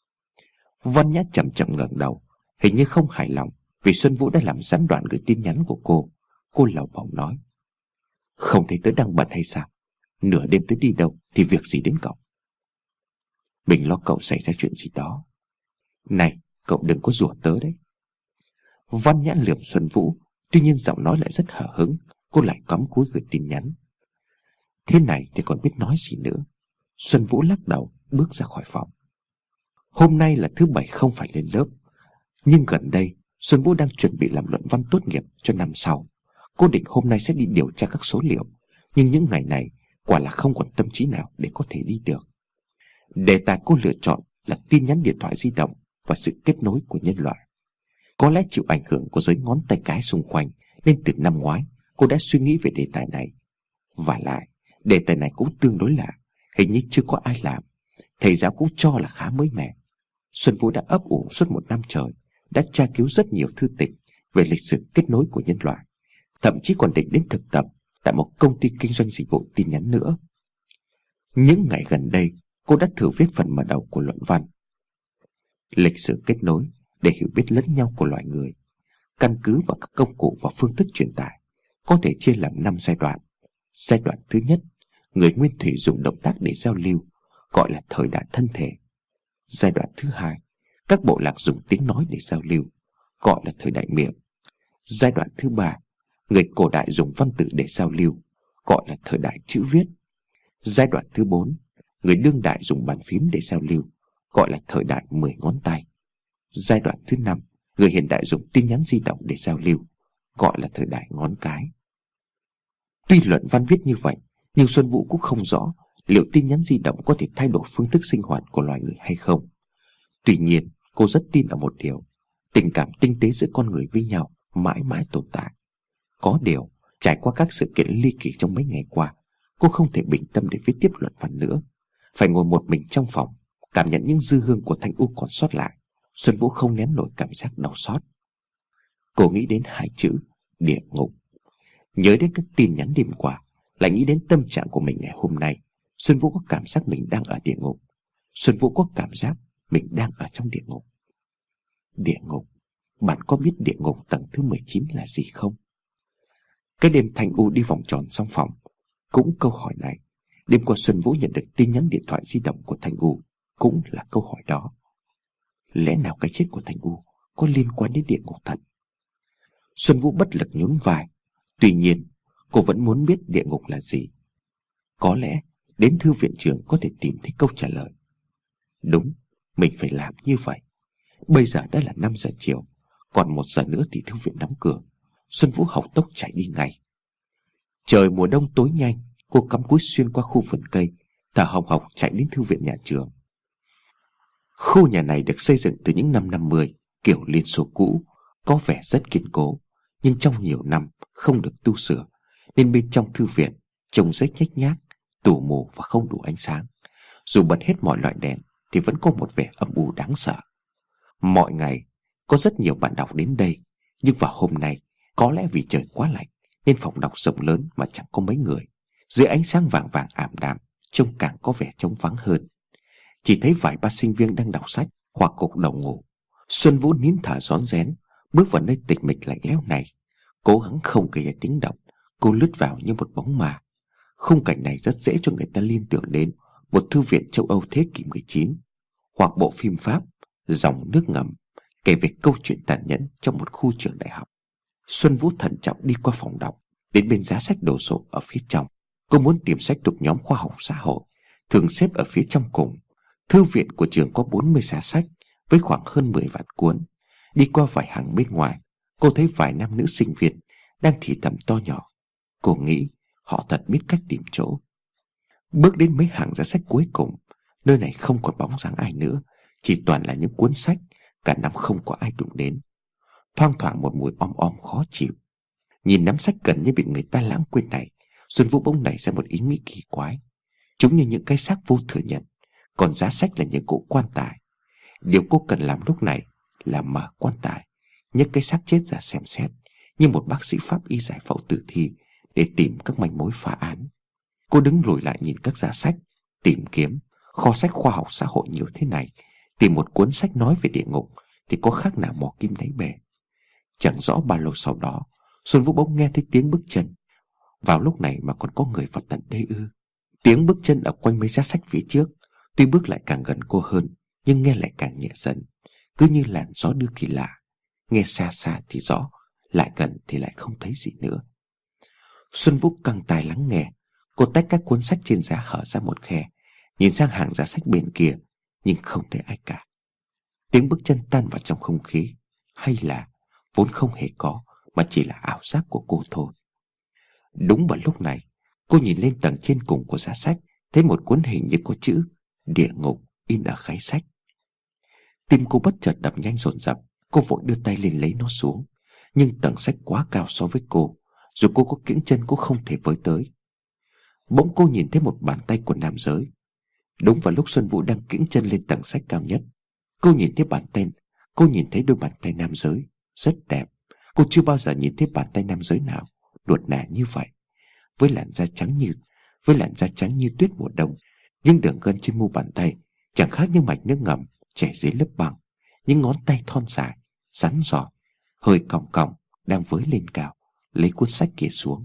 Văn Nhã chậm chậm ngẩng đầu, hình như không hài lòng vì Xuân Vũ đã làm gián đoạn gửi tin nhắn của cô. Cô lầu bầu nói: Không thấy tớ đang bận hay sao? Nửa đêm tớ đi đâu thì việc gì đến cậu? Mình lo cậu xảy ra chuyện gì đó. Này, cậu đừng có rủa tớ đấy. Văn Nhã lườm Xuân Vũ, tuy nhiên giọng nói lại rất hờ hững. Cô lại cắm cúi gửi tin nhắn. Thế này thì còn biết nói gì nữa. Xuân Vũ lắc đầu bước ra khỏi phòng. Hôm nay là thứ bảy không phải lên lớp, nhưng gần đây Xuân Vũ đang chuẩn bị làm luận văn tốt nghiệp cho năm sau. Cô định hôm nay sẽ đi điều tra các số liệu, nhưng những ngày này quả là không còn tâm trí nào để có thể đi được. Đề tài cô lựa chọn là tin nhắn điện thoại di động và sự kết nối của nhân loại. Có lẽ chịu ảnh hưởng của giới ngón tay cái xung quanh, nên từ năm ngoái cô đã suy nghĩ về đề tài này. Và lại, đề tài này cũng tương đối lạ, hình như chưa có ai làm. Thầy giáo cũng cho là khá mới mẻ. Xuân Vũ đã ấp ủ suốt một năm trời, đã tra cứu rất nhiều thư tịch về lịch sử kết nối của nhân loại, thậm chí còn định đến thực tập tại một công ty kinh doanh dịch vụ tin nhắn nữa. Những ngày gần đây, cô đã thử viết phần mở đầu của luận văn. Lịch sử kết nối để hiểu biết lẫn nhau của loài người, căn cứ vào các công cụ và phương thức truyền tải, có thể chia làm năm giai đoạn. Giai đoạn thứ nhất, người nguyên thủy dùng động tác để giao lưu, gọi là thời đại thân thể. Giai đoạn thứ hai, các bộ lạc dùng tiếng nói để giao lưu, gọi là thời đại miệng. Giai đoạn thứ ba, người cổ đại dùng văn tự để giao lưu, gọi là thời đại chữ viết. Giai đoạn thứ bốn, người đương đại dùng bàn phím để giao lưu, gọi là thời đại mười ngón tay. Giai đoạn thứ năm, người hiện đại dùng tin nhắn di động để giao lưu, gọi là thời đại ngón cái. Tuy luận văn viết như vậy, nhưng Xuân Vũ cũng không rõ liệu tin nhắn di động có thể thay đổi phương thức sinh hoạt của loài người hay không. Tuy nhiên, cô rất tin ở một điều: tình cảm tinh tế giữa con người với nhau mãi mãi tồn tại. Có điều, trải qua các sự kiện ly kỳ trong mấy ngày qua, cô không thể bình tâm để viết tiếp luận văn nữa. Phải ngồi một mình trong phòng, cảm nhận những dư hương của Thanh U còn sót lại. Xuân Vũ không nén nổi cảm giác đau xót. Cô nghĩ đến hai chữ địa ngục. Nhớ đến các tin nhắn đêm qua, lại nghĩ đến tâm trạng của mình ngày hôm nay. Xuân Vũ có cảm giác mình đang ở địa ngục. Xuân Vũ có cảm giác mình đang ở trong địa ngục. Địa ngục, bạn có biết địa ngục tầng thứ mười chín là gì không? Cái đêm Thanh U đi vòng tròn trong phòng, cũng câu hỏi này. Đêm qua Xuân Vũ nhận được tin nhắn điện thoại di động của Thanh U, cũng là câu hỏi đó. Lẽ nào cái chết của Thanh U có liên quan đến địa ngục thật? Xuân Vũ bất lực nhún vai. Tuy nhiên, cô vẫn muốn biết địa ngục là gì. Có lẽ đến thư viện trường có thể tìm thấy câu trả lời. Đúng, mình phải làm như vậy. Bây giờ đã là năm giờ chiều, còn một giờ nữa thì thư viện đóng cửa. Xuân Vũ học tốc chạy đi ngay. Trời mùa đông tối nhanh, cô cắm cúi xuyên qua khu vườn cây, thở hồng hộc chạy đến thư viện nhà trường. Khu nhà này được xây dựng từ những năm năm mươi, kiểu Liên Xô cũ, có vẻ rất kiên cố, nhưng trong nhiều năm không được tu sửa, nên bên trong thư viện trông rất nhếch nhác, tù mù và không đủ ánh sáng. Dù bật hết mọi loại đèn thì vẫn có một vẻ âm u đáng sợ. Mọi ngày có rất nhiều bạn đọc đến đây, nhưng vào hôm nay có lẽ vì trời quá lạnh nên phòng đọc rộng lớn mà chẳng có mấy người. Dưới ánh sáng vàng vàng ảm đạm, trông càng có vẻ trống vắng hơn. Chỉ thấy vài ba sinh viên đang đọc sách hoặc cục đầu ngủ. Xuân Vũ nín thở rón rén bước vào nơi tịch mịch lạnh lẽo này, cố gắng không gây ra tiếng động. Cô lướt vào như một bóng ma. Khung cảnh này rất dễ cho người ta liên tưởng đến một thư viện châu Âu thế kỷ mười chín, hoặc bộ phim Pháp Dòng nước ngầm kể về câu chuyện tàn nhẫn trong một khu trường đại học. Xuân Vũ thận trọng đi qua phòng đọc, đến bên giá sách đồ sộ ở phía trong. Cô muốn tìm sách thuộc nhóm khoa học xã hội, thường xếp ở phía trong cùng. Thư viện của trường có bốn mươi giá sách với khoảng hơn mười vạn cuốn. Đi qua vài hàng bên ngoài, cô thấy vài nam nữ sinh viên đang thì thầm to nhỏ. Cô nghĩ họ thật biết cách tìm chỗ. Bước đến mấy hàng giá sách cuối cùng, nơi này không còn bóng dáng ai nữa, chỉ toàn là những cuốn sách cả năm không có ai đụng đến. Thoang thoảng một mùi om om khó chịu. Nhìn nắm sách gần như bị người ta lãng quên này, Xuân Vũ bỗng nảy ra một ý nghĩ kỳ quái. Chúng như những cái xác vô thừa nhận, còn giá sách là những cỗ quan tài. Điều cô cần làm lúc này là mở quan tài, nhấc cái xác chết ra xem xét, như một bác sĩ pháp y giải phẫu tử thi, để tìm các manh mối phá án. Cô đứng lùi lại nhìn các giá sách, tìm kiếm. Kho sách khoa học xã hội nhiều thế này, tìm một cuốn sách nói về địa ngục thì có khác nào mò kim đáy bể. Chẳng rõ bao lâu sau đó, Xuân Vũ bỗng nghe thấy tiếng bước chân. Vào lúc này mà còn có người vào tận đây ư? Tiếng bước chân ở quanh mấy giá sách phía trước, tuy bước lại càng gần cô hơn, nhưng nghe lại càng nhẹ dần, cứ như làn gió đưa kỳ lạ. Nghe xa xa thì rõ, lại gần thì lại không thấy gì nữa. Xuân Vũ căng tai lắng nghe. Cô tách các cuốn sách trên giá hở ra một khe, nhìn sang hàng giá sách bên kia, nhưng không thấy ai cả. Tiếng bước chân tan vào trong không khí, hay là vốn không hề có, mà chỉ là ảo giác của cô thôi. Đúng vào lúc này, cô nhìn lên tầng trên cùng của giá sách, thấy một cuốn hình như có chữ địa ngục in ở khay sách. Tim cô bất chợt đập nhanh dồn dập. Cô vội đưa tay lên lấy nó xuống, nhưng tầng sách quá cao so với cô, dù cô có kiễng chân cũng không thể với tới. Bỗng cô nhìn thấy một bàn tay của nam giới. Đúng vào lúc Xuân Vũ đang kiễng chân lên tầng sách cao nhất, cô nhìn thấy bàn tay Cô nhìn thấy đôi bàn tay nam giới rất đẹp. Cô chưa bao giờ nhìn thấy bàn tay nam giới nào nuột nà như vậy, với làn da trắng như với làn da trắng như tuyết mùa đông. Những đường gân trên mu bàn tay chẳng khác như mạch nước ngầm chảy dưới lớp băng. Những ngón tay thon dài, rắn giỏi, hơi còng còng đang với lên cao, lấy cuốn sách kia xuống.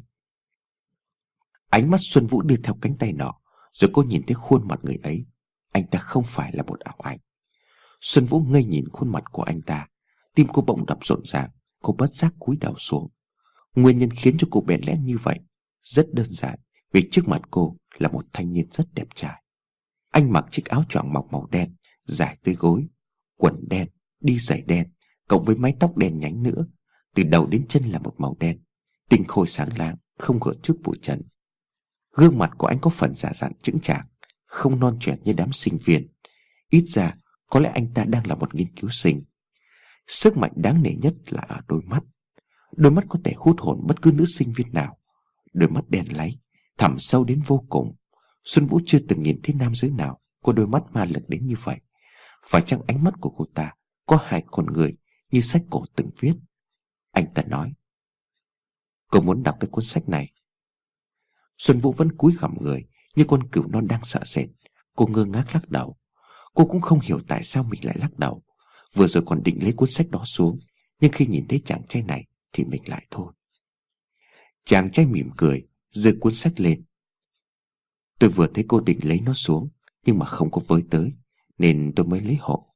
Ánh mắt Xuân Vũ đưa theo cánh tay nọ, rồi cô nhìn thấy khuôn mặt người ấy. Anh ta không phải là một ảo ảnh. Xuân Vũ ngây nhìn khuôn mặt của anh ta. Tim cô bỗng đập rộn ràng. Cô bất giác cúi đầu xuống. Nguyên nhân khiến cho cô bẽn lẽn như vậy rất đơn giản, vì trước mặt cô là một thanh niên rất đẹp trai. Anh mặc chiếc áo choàng mỏng màu đen, dài tới gối, quần đen, đi giày đen, cộng với mái tóc đen nhánh nữa. Từ đầu đến chân là một màu đen, tinh khôi sáng láng, không gợn chút bụi trần. Gương mặt của anh có phần già dặn chững chạc, không non trẻ như đám sinh viên. Ít ra có lẽ anh ta đang là một nghiên cứu sinh. Sức mạnh đáng nể nhất là ở đôi mắt. Đôi mắt có thể hút hồn bất cứ nữ sinh viên nào. Đôi mắt đen láy, thẳm sâu đến vô cùng. Xuân Vũ chưa từng nhìn thấy nam giới nào có đôi mắt ma lực đến như vậy. Phải chăng ánh mắt của cô ta có hai con người như sách cổ từng viết? Anh ta nói: "Cô muốn đọc cái cuốn sách này." Xuân Vũ vẫn cúi gằm người như con cừu non đang sợ sệt. Cô ngơ ngác lắc đầu. Cô cũng không hiểu tại sao mình lại lắc đầu. Vừa rồi còn định lấy cuốn sách đó xuống, nhưng khi nhìn thấy chàng trai này thì mình lại thôi. Chàng trai mỉm cười, giơ cuốn sách lên. Tôi vừa thấy cô định lấy nó xuống, nhưng mà không có với tới, nên tôi mới lấy hộ.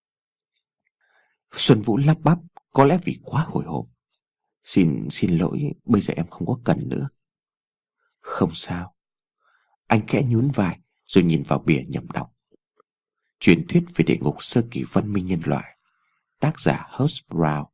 Xuân Vũ lắp bắp, có lẽ vì quá hồi hộp. Xin, xin lỗi, bây giờ em không có cần nữa. Không sao. Anh khẽ nhún vai, rồi nhìn vào bìa nhẩm đọc. Truyền thuyết về địa ngục sơ kỳ văn minh nhân loại, tác giả Hurst Brown.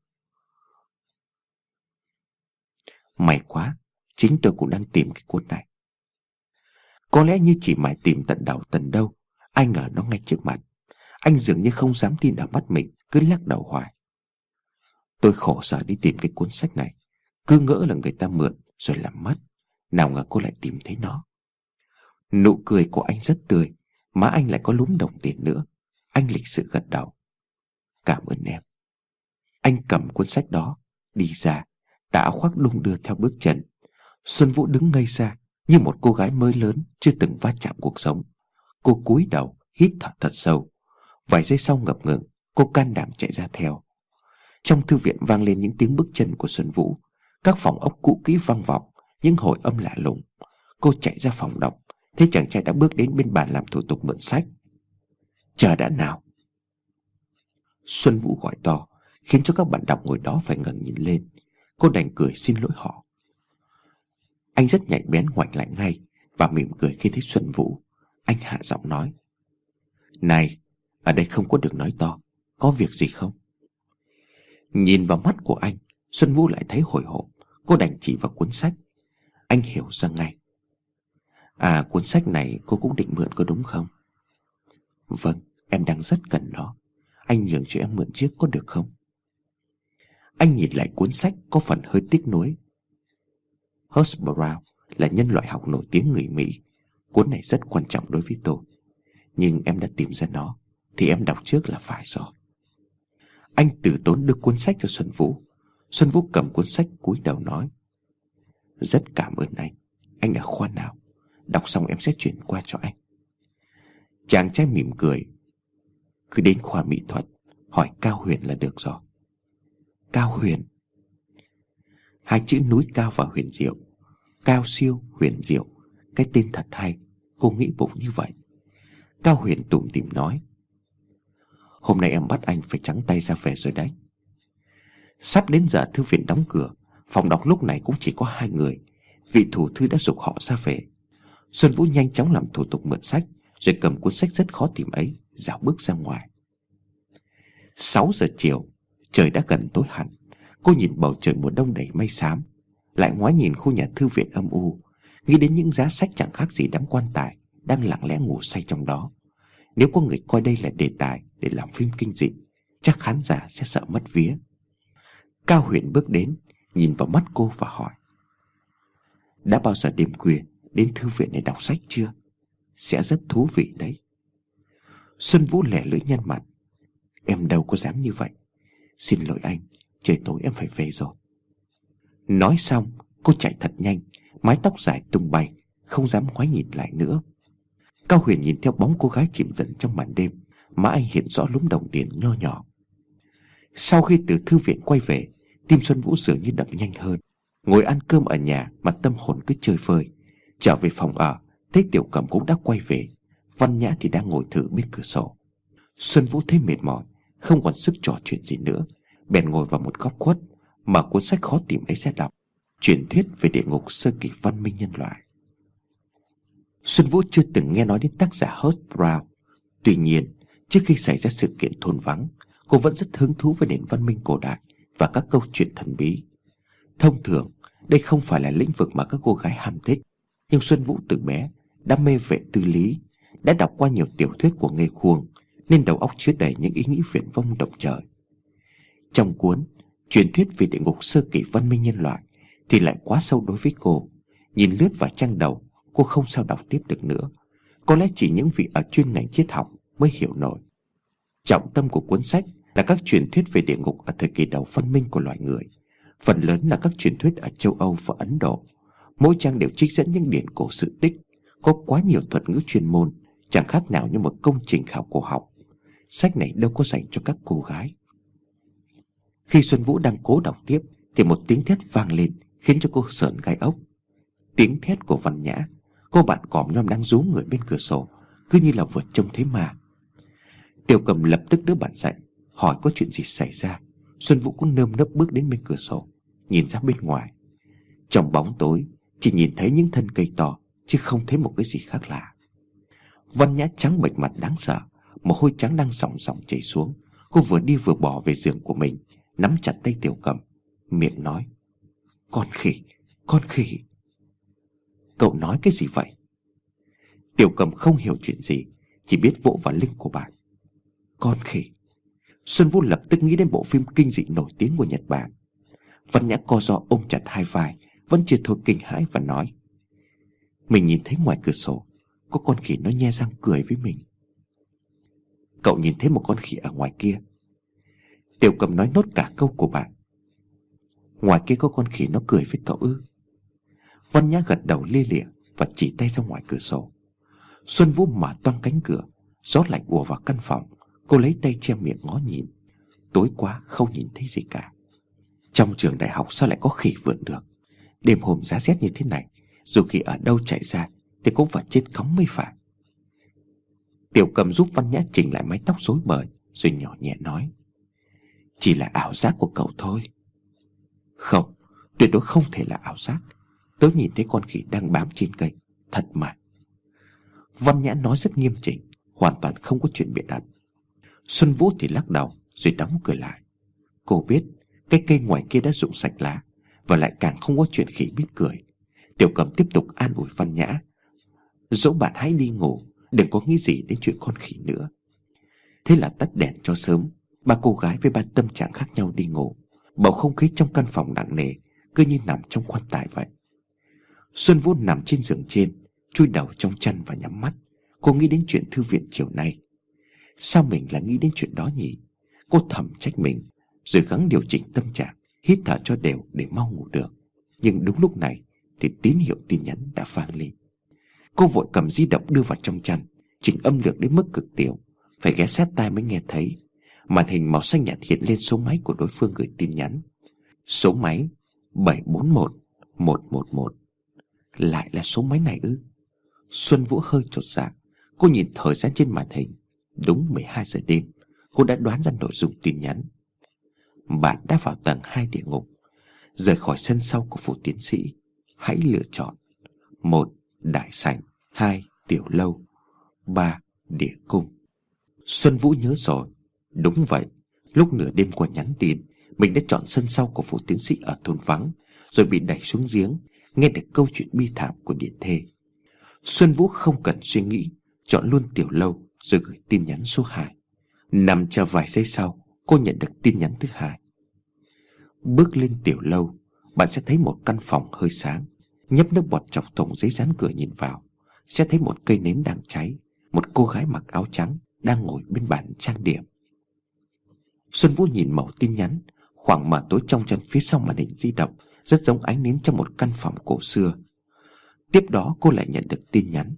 May quá, chính tôi cũng đang tìm cái cuốn này. Có lẽ như chỉ mải tìm tận đầu tận đâu, ai ngờ nó ngay trước mặt. Anh dường như không dám tin ở mắt mình, cứ lắc đầu hoài. Tôi khổ sở đi tìm cái cuốn sách này, cứ ngỡ là người ta mượn rồi làm mất. Nào ngờ cô lại tìm thấy nó. Nụ cười của anh rất tươi, má anh lại có lúm đồng tiền nữa. Anh lịch sự gật đầu. Cảm ơn em. Anh cầm cuốn sách đó, đi ra, tà áo khoác đung đưa theo bước chân. Xuân Vũ đứng ngây ra như một cô gái mới lớn chưa từng va chạm cuộc sống. Cô cúi đầu hít thở thật sâu. Vài giây sau ngập ngừng, cô can đảm chạy ra theo. Trong thư viện vang lên những tiếng bước chân của Xuân Vũ. Các phòng ốc cũ kỹ vang vọng những hồi âm lạ lùng. Cô chạy ra phòng đọc, thấy chàng trai đã bước đến bên bàn làm thủ tục mượn sách. Chờ đã nào. Xuân Vũ gọi to, khiến cho các bạn đọc ngồi đó phải ngẩng nhìn lên. Cô đành cười xin lỗi họ. Anh rất nhạy bén ngoảnh lại ngay và mỉm cười khi thấy Xuân Vũ. Anh hạ giọng nói: Này, ở đây không có được nói to. Có việc gì không? Nhìn vào mắt của anh, Xuân Vũ lại thấy hồi hộp. Cô đành chỉ vào cuốn sách. Anh hiểu ra ngay. À, cuốn sách này cô cũng định mượn có đúng không? Vâng, em đang rất cần nó. Anh nhường cho em mượn chiếc có được không? Anh nhìn lại cuốn sách có phần hơi tiếc nuối. Hus Brown là nhân loại học nổi tiếng người Mỹ. Cuốn này rất quan trọng đối với tôi. Nhưng em đã tìm ra nó thì em đọc trước là phải rồi. Anh từ tốn đưa cuốn sách cho Xuân Vũ. Xuân Vũ cầm cuốn sách cúi đầu nói: Rất cảm ơn anh. Anh ở khoa nào? Đọc xong em sẽ chuyển qua cho anh. Chàng trai mỉm cười: Cứ đến khoa mỹ thuật, hỏi Cao Huyền là được rồi. Cao Huyền? Hai chữ núi cao và huyền diệu. Cao siêu, huyền diệu. Cái tên thật hay. Cô nghĩ bụng như vậy. Cao Huyền tủm tỉm nói: Hôm nay em bắt anh phải trắng tay ra về rồi đấy. Sắp đến giờ thư viện đóng cửa. Phòng đọc lúc này cũng chỉ có hai người. Vị thủ thư đã giục họ ra về. Xuân Vũ nhanh chóng làm thủ tục mượn sách, rồi cầm cuốn sách rất khó tìm ấy, dạo bước ra ngoài. Sáu giờ chiều, trời đã gần tối hẳn. Cô nhìn bầu trời mùa đông đầy mây xám, lại ngoái nhìn khu nhà thư viện âm u, nghĩ đến những giá sách chẳng khác gì đám quan tài đang lặng lẽ ngủ say trong đó. Nếu có người coi đây là đề tài để làm phim kinh dị, chắc khán giả sẽ sợ mất vía. Cao Huyền bước đến, nhìn vào mắt cô và hỏi: Đã bao giờ đêm khuya đến thư viện để đọc sách chưa? Sẽ rất thú vị đấy. Xuân Vũ lẻ lưỡi nhăn mặt: Em đâu có dám như vậy. Xin lỗi anh, trời tối em phải về rồi. Nói xong, cô chạy thật nhanh, mái tóc dài tung bay, không dám ngoái nhìn lại nữa. Cao Huyền nhìn theo bóng cô gái chìm dần trong màn đêm, má anh hiện rõ lúm đồng tiền nho nhỏ. Sau khi từ thư viện quay về, tim Xuân Vũ dường như đập nhanh hơn. Ngồi ăn cơm ở nhà mà tâm hồn cứ chơi vơi. Trở về phòng ở, thấy Tiểu Cẩm cũng đã quay về. Văn Nhã thì đang ngồi thử bên cửa sổ. Xuân Vũ thấy mệt mỏi, không còn sức trò chuyện gì nữa, bèn ngồi vào một góc khuất, mở cuốn sách khó tìm ấy ra đọc. Truyền thuyết về địa ngục sơ kỳ văn minh nhân loại. Xuân Vũ chưa từng nghe nói đến tác giả Hus Brown. Tuy nhiên, trước khi xảy ra sự kiện thôn vắng, cô vẫn rất hứng thú với nền văn minh cổ đại và các câu chuyện thần bí. Thông thường, đây không phải là lĩnh vực mà các cô gái ham thích, nhưng Xuân Vũ từ bé đam mê về tư lý, đã đọc qua nhiều tiểu thuyết của Nghê Khuông, nên đầu óc chứa đầy những ý nghĩ viển vông động trời. Trong cuốn Truyền thuyết về địa ngục sơ kỳ văn minh nhân loại thì lại quá sâu đối với cô. Nhìn lướt vào trang đầu, cô không sao đọc tiếp được nữa. Có lẽ chỉ những vị ở chuyên ngành triết học mới hiểu nổi. Trọng tâm của cuốn sách là các truyền thuyết về địa ngục ở thời kỳ đầu văn minh của loài người. Phần lớn là các truyền thuyết ở châu Âu và Ấn Độ. Mỗi trang đều trích dẫn những điển cổ sự tích, có quá nhiều thuật ngữ chuyên môn, chẳng khác nào như một công trình khảo cổ học. Sách này đâu có dành cho các cô gái. Khi Xuân Vũ đang cố đọc tiếp thì một tiếng thét vang lên, khiến cho cô sởn gai ốc. Tiếng thét của Văn Nhã. Cô bạn còm nhom đang rú người bên cửa sổ, cứ như là vừa trông thấy ma. Tiểu Cầm lập tức đỡ bạn dậy, hỏi có chuyện gì xảy ra. Xuân Vũ cũng nơm nớp bước đến bên cửa sổ, nhìn ra bên ngoài. Trong bóng tối chỉ nhìn thấy những thân cây to, chứ không thấy một cái gì khác lạ. Văn Nhã trắng bệch mặt đáng sợ, mồ hôi trắng đang ròng ròng chảy xuống. Cô vừa đi vừa bỏ về giường của mình, nắm chặt tay Tiểu Cầm, miệng nói: Con khỉ, con khỉ. Cậu nói cái gì vậy? Tiểu Cầm không hiểu chuyện gì, chỉ biết vỗ vào lưng của bạn. Con khỉ. Xuân Vũ lập tức nghĩ đến bộ phim kinh dị nổi tiếng của Nhật Bản. Văn Nhã co ro ôm chặt hai vai, vẫn chưa thôi kinh hãi và nói: Mình nhìn thấy ngoài cửa sổ có con khỉ nó nhe răng cười với mình. cậu nhìn thấy một con khỉ ở ngoài kia. Tiểu Cầm nói nốt cả câu của bạn. Ngoài kia có con khỉ nó cười với cậu ư? Văn Nhã gật đầu lia lịa và chỉ tay ra ngoài cửa sổ. Xuân Vũ mở toang cánh cửa, gió lạnh ùa vào căn phòng. Cô lấy tay che miệng ngó nhìn. Tối quá không nhìn thấy gì cả. Trong trường đại học sao lại có khỉ vượn được? Đêm hôm giá rét như thế này, dù khỉ ở đâu chạy ra thì cũng phải chết cóng mới phải. Tiểu Cầm giúp Văn Nhã chỉnh lại mái tóc rối bời, rồi nhỏ nhẹ nói: Chỉ là ảo giác của cậu thôi. Không, tuyệt đối không thể là ảo giác. Tớ nhìn thấy con khỉ đang bám trên cây, thật mà. Văn Nhã nói rất nghiêm chỉnh, hoàn toàn không có chuyện bịa đặt. Xuân Vũ thì lắc đầu rồi đóng cửa lại. Cô biết cái cây ngoài kia đã rụng sạch lá, và lại càng không có chuyện khỉ biết cười. Tiểu Cầm tiếp tục an ủi Văn Nhã: Dỗ bạn hãy đi ngủ, đừng có nghĩ gì đến chuyện con khỉ nữa. Thế là tắt đèn cho sớm. Ba cô gái với ba tâm trạng khác nhau đi ngủ. Bầu không khí trong căn phòng nặng nề, cứ như nằm trong quan tài vậy. Xuân Vũ nằm trên giường trên, chui đầu trong chăn và nhắm mắt. Cô nghĩ đến chuyện thư viện chiều nay. Sao mình lại nghĩ đến chuyện đó nhỉ? Cô thầm trách mình, rồi gắng điều chỉnh tâm trạng, hít thở cho đều để mau ngủ được. Nhưng đúng lúc này thì tín hiệu tin nhắn đã vang lên. Cô vội cầm di động đưa vào trong chăn, chỉnh âm lượng đến mức cực tiểu, phải ghé sát tai mới nghe thấy. Màn hình màu xanh nhạt hiện lên số máy của đối phương gửi tin nhắn. Số máy bảy bốn một một một một. Lại là số máy này ư? Xuân Vũ hơi chột dạ. Cô nhìn thời gian trên màn hình, đúng mười hai giờ đêm. Cô đã đoán ra nội dung tin nhắn. Bạn đã vào tầng hai địa ngục, rời khỏi sân sau của phủ tiến sĩ. Hãy lựa chọn: một. Đại sảnh, hai. Tiểu lâu, ba. Địa cung. Xuân Vũ nhớ rồi. Đúng vậy, lúc nửa đêm qua nhắn tin, mình đã chọn sân sau của phủ tiến sĩ ở thôn vắng, rồi bị đẩy xuống giếng, nghe được câu chuyện bi thảm của Điện Thê. Xuân Vũ không cần suy nghĩ, chọn luôn tiểu lâu rồi gửi tin nhắn số hai. Nằm chờ vài giây sau, cô nhận được tin nhắn thứ hai. Bước lên tiểu lâu, bạn sẽ thấy một căn phòng hơi sáng. Nhấp nước bọt chọc thùng giấy dán cửa nhìn vào, sẽ thấy một cây nến đang cháy. Một cô gái mặc áo trắng đang ngồi bên bàn trang điểm. Xuân Vũ nhìn mẩu tin nhắn. Khoảng mờ tối trong chân phía sau màn hình di động rất giống ánh nến trong một căn phòng cổ xưa. Tiếp đó cô lại nhận được tin nhắn.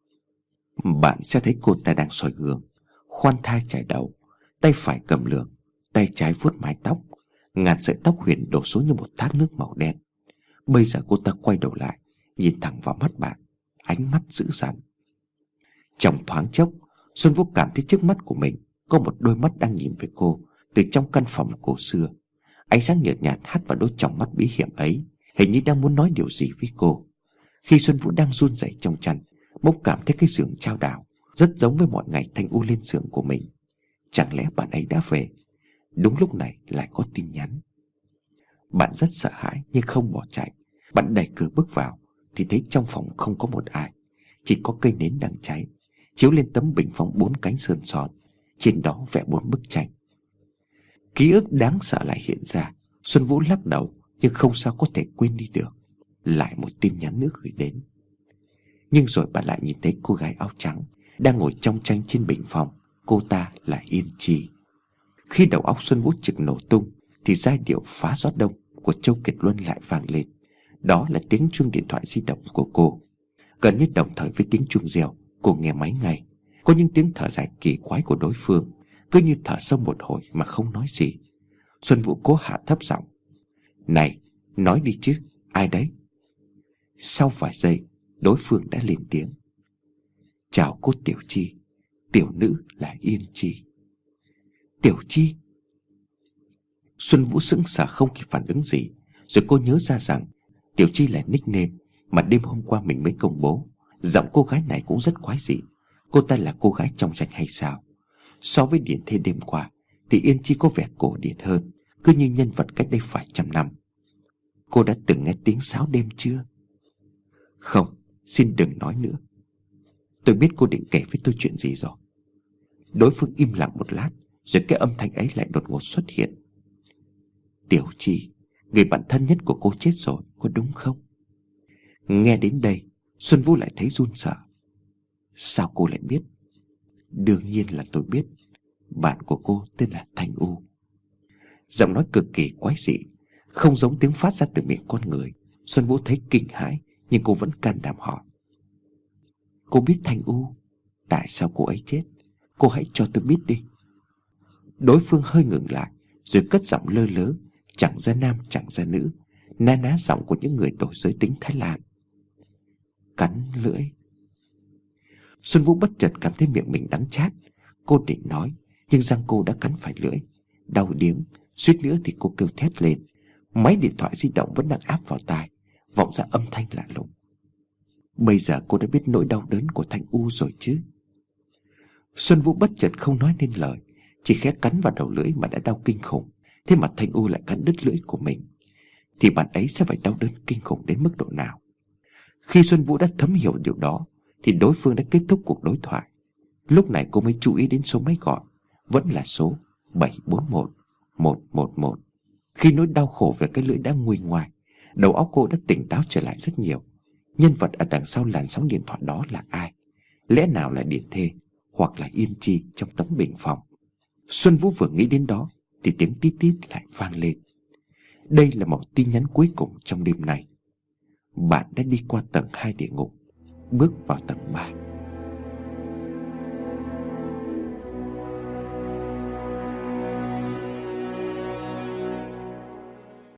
Bạn sẽ thấy cô ta đang soi gương, khoan thai chải đầu, tay phải cầm lược, tay trái vuốt mái tóc. Ngàn sợi tóc huyền đổ xuống như một thác nước màu đen. Bây giờ cô ta quay đầu lại, nhìn thẳng vào mắt bạn, ánh mắt dữ dằn. Trong thoáng chốc, Xuân Vũ cảm thấy trước mắt của mình có một đôi mắt đang nhìn về cô từ trong căn phòng cổ xưa. Ánh sáng nhợt nhạt hắt vào đôi tròng mắt bí hiểm ấy, hình như đang muốn nói điều gì với cô. Khi Xuân Vũ đang run rẩy trong chăn, bỗng cảm thấy cái giường chao đảo rất giống với mọi ngày Thanh U lên giường của mình. Chẳng lẽ bạn ấy đã về? Đúng lúc này lại có tin nhắn. Bạn rất sợ hãi nhưng không bỏ chạy. Bạn đẩy cửa bước vào thì thấy trong phòng không có một ai, chỉ có cây nến đang cháy, chiếu lên tấm bình phong bốn cánh sơn son. Trên đó vẽ bốn bức tranh. Ký ức đáng sợ lại hiện ra. Xuân Vũ lắc đầu nhưng không sao có thể quên đi được. Lại một tin nhắn nữa gửi đến. Nhưng rồi bạn lại nhìn thấy cô gái áo trắng đang ngồi trong tranh trên bình phong. Cô ta là Yên Chi. Khi đầu óc Xuân Vũ trực nổ tung thì giai điệu Phá Gió Đông của Châu Kiệt Luân lại vang lên. Đó là tiếng chuông điện thoại di động của cô. Gần như đồng thời với tiếng chuông reo, cô nghe máy ngay. Có những tiếng thở dài kỳ quái của đối phương, cứ như thở sâu một hồi mà không nói gì. Xuân Vũ cố hạ thấp giọng. Này, nói đi chứ, ai đấy? Sau vài giây, đối phương đã lên tiếng. Chào cô Tiểu Chi, tiểu nữ là Yên Chi. Tiểu Chi? Xuân Vũ sững sờ không kịp phản ứng gì. Rồi cô nhớ ra rằng Tiểu Chi là nickname mà đêm hôm qua mình mới công bố. Giọng cô gái này cũng rất quái dị. Cô ta là cô gái trong tranh hay sao? So với Điển Thê đêm qua thì Yên Chi có vẻ cổ điển hơn, cứ như nhân vật cách đây vài trăm năm. Cô đã từng nghe tiếng sáo đêm chưa? Không, xin đừng nói nữa. Tôi biết cô định kể với tôi chuyện gì rồi. Đối phương im lặng một lát, rồi cái âm thanh ấy lại đột ngột xuất hiện. Tiểu Chi, người bạn thân nhất của cô chết rồi, có đúng không? Nghe đến đây, Xuân Vũ lại thấy run sợ. Sao cô lại biết? Đương nhiên là tôi biết. Bạn của cô tên là Thanh U. Giọng nói cực kỳ quái dị, không giống tiếng phát ra từ miệng con người. Xuân Vũ thấy kinh hãi, nhưng cô vẫn can đảm hỏi: Cô biết Thanh U? Tại sao cô ấy chết? Cô hãy cho tôi biết đi. Đối phương hơi ngừng lại, rồi cất giọng lơ lớ, chẳng ra nam chẳng ra nữ, na ná giọng của những người đổi giới tính Thái Lan: Cắn lưỡi. Xuân Vũ bất chợt cảm thấy miệng mình đắng chát. Cô định nói, nhưng răng cô đã cắn phải lưỡi. Đau điếng, suýt nữa thì cô kêu thét lên. Máy điện thoại di động vẫn đang áp vào tai, vọng ra âm thanh lạ lùng. Bây giờ cô đã biết nỗi đau đớn của Thanh U rồi chứ? Xuân Vũ bất chợt không nói nên lời, chỉ khẽ cắn vào đầu lưỡi mà đã đau kinh khủng. Thế mà Thanh U lại cắn đứt lưỡi của mình, thì bạn ấy sẽ phải đau đớn kinh khủng đến mức độ nào? Khi Xuân Vũ đã thấm hiểu điều đó, thì đối phương đã kết thúc cuộc đối thoại. Lúc này cô mới chú ý đến số máy gọi, vẫn là số bảy bốn một một một một. Khi nỗi đau khổ về cái lưỡi đã nguôi ngoai, đầu óc cô đã tỉnh táo trở lại rất nhiều. Nhân vật ở đằng sau làn sóng điện thoại đó là ai? Lẽ nào là Điển Thê hoặc là Yên Chi trong tấm bình phòng? Xuân Vũ vừa nghĩ đến đó thì tiếng tít tít lại vang lên. Đây là một tin nhắn cuối cùng trong đêm nay. Bạn đã đi qua tầng hai địa ngục, bước vào tầng ba.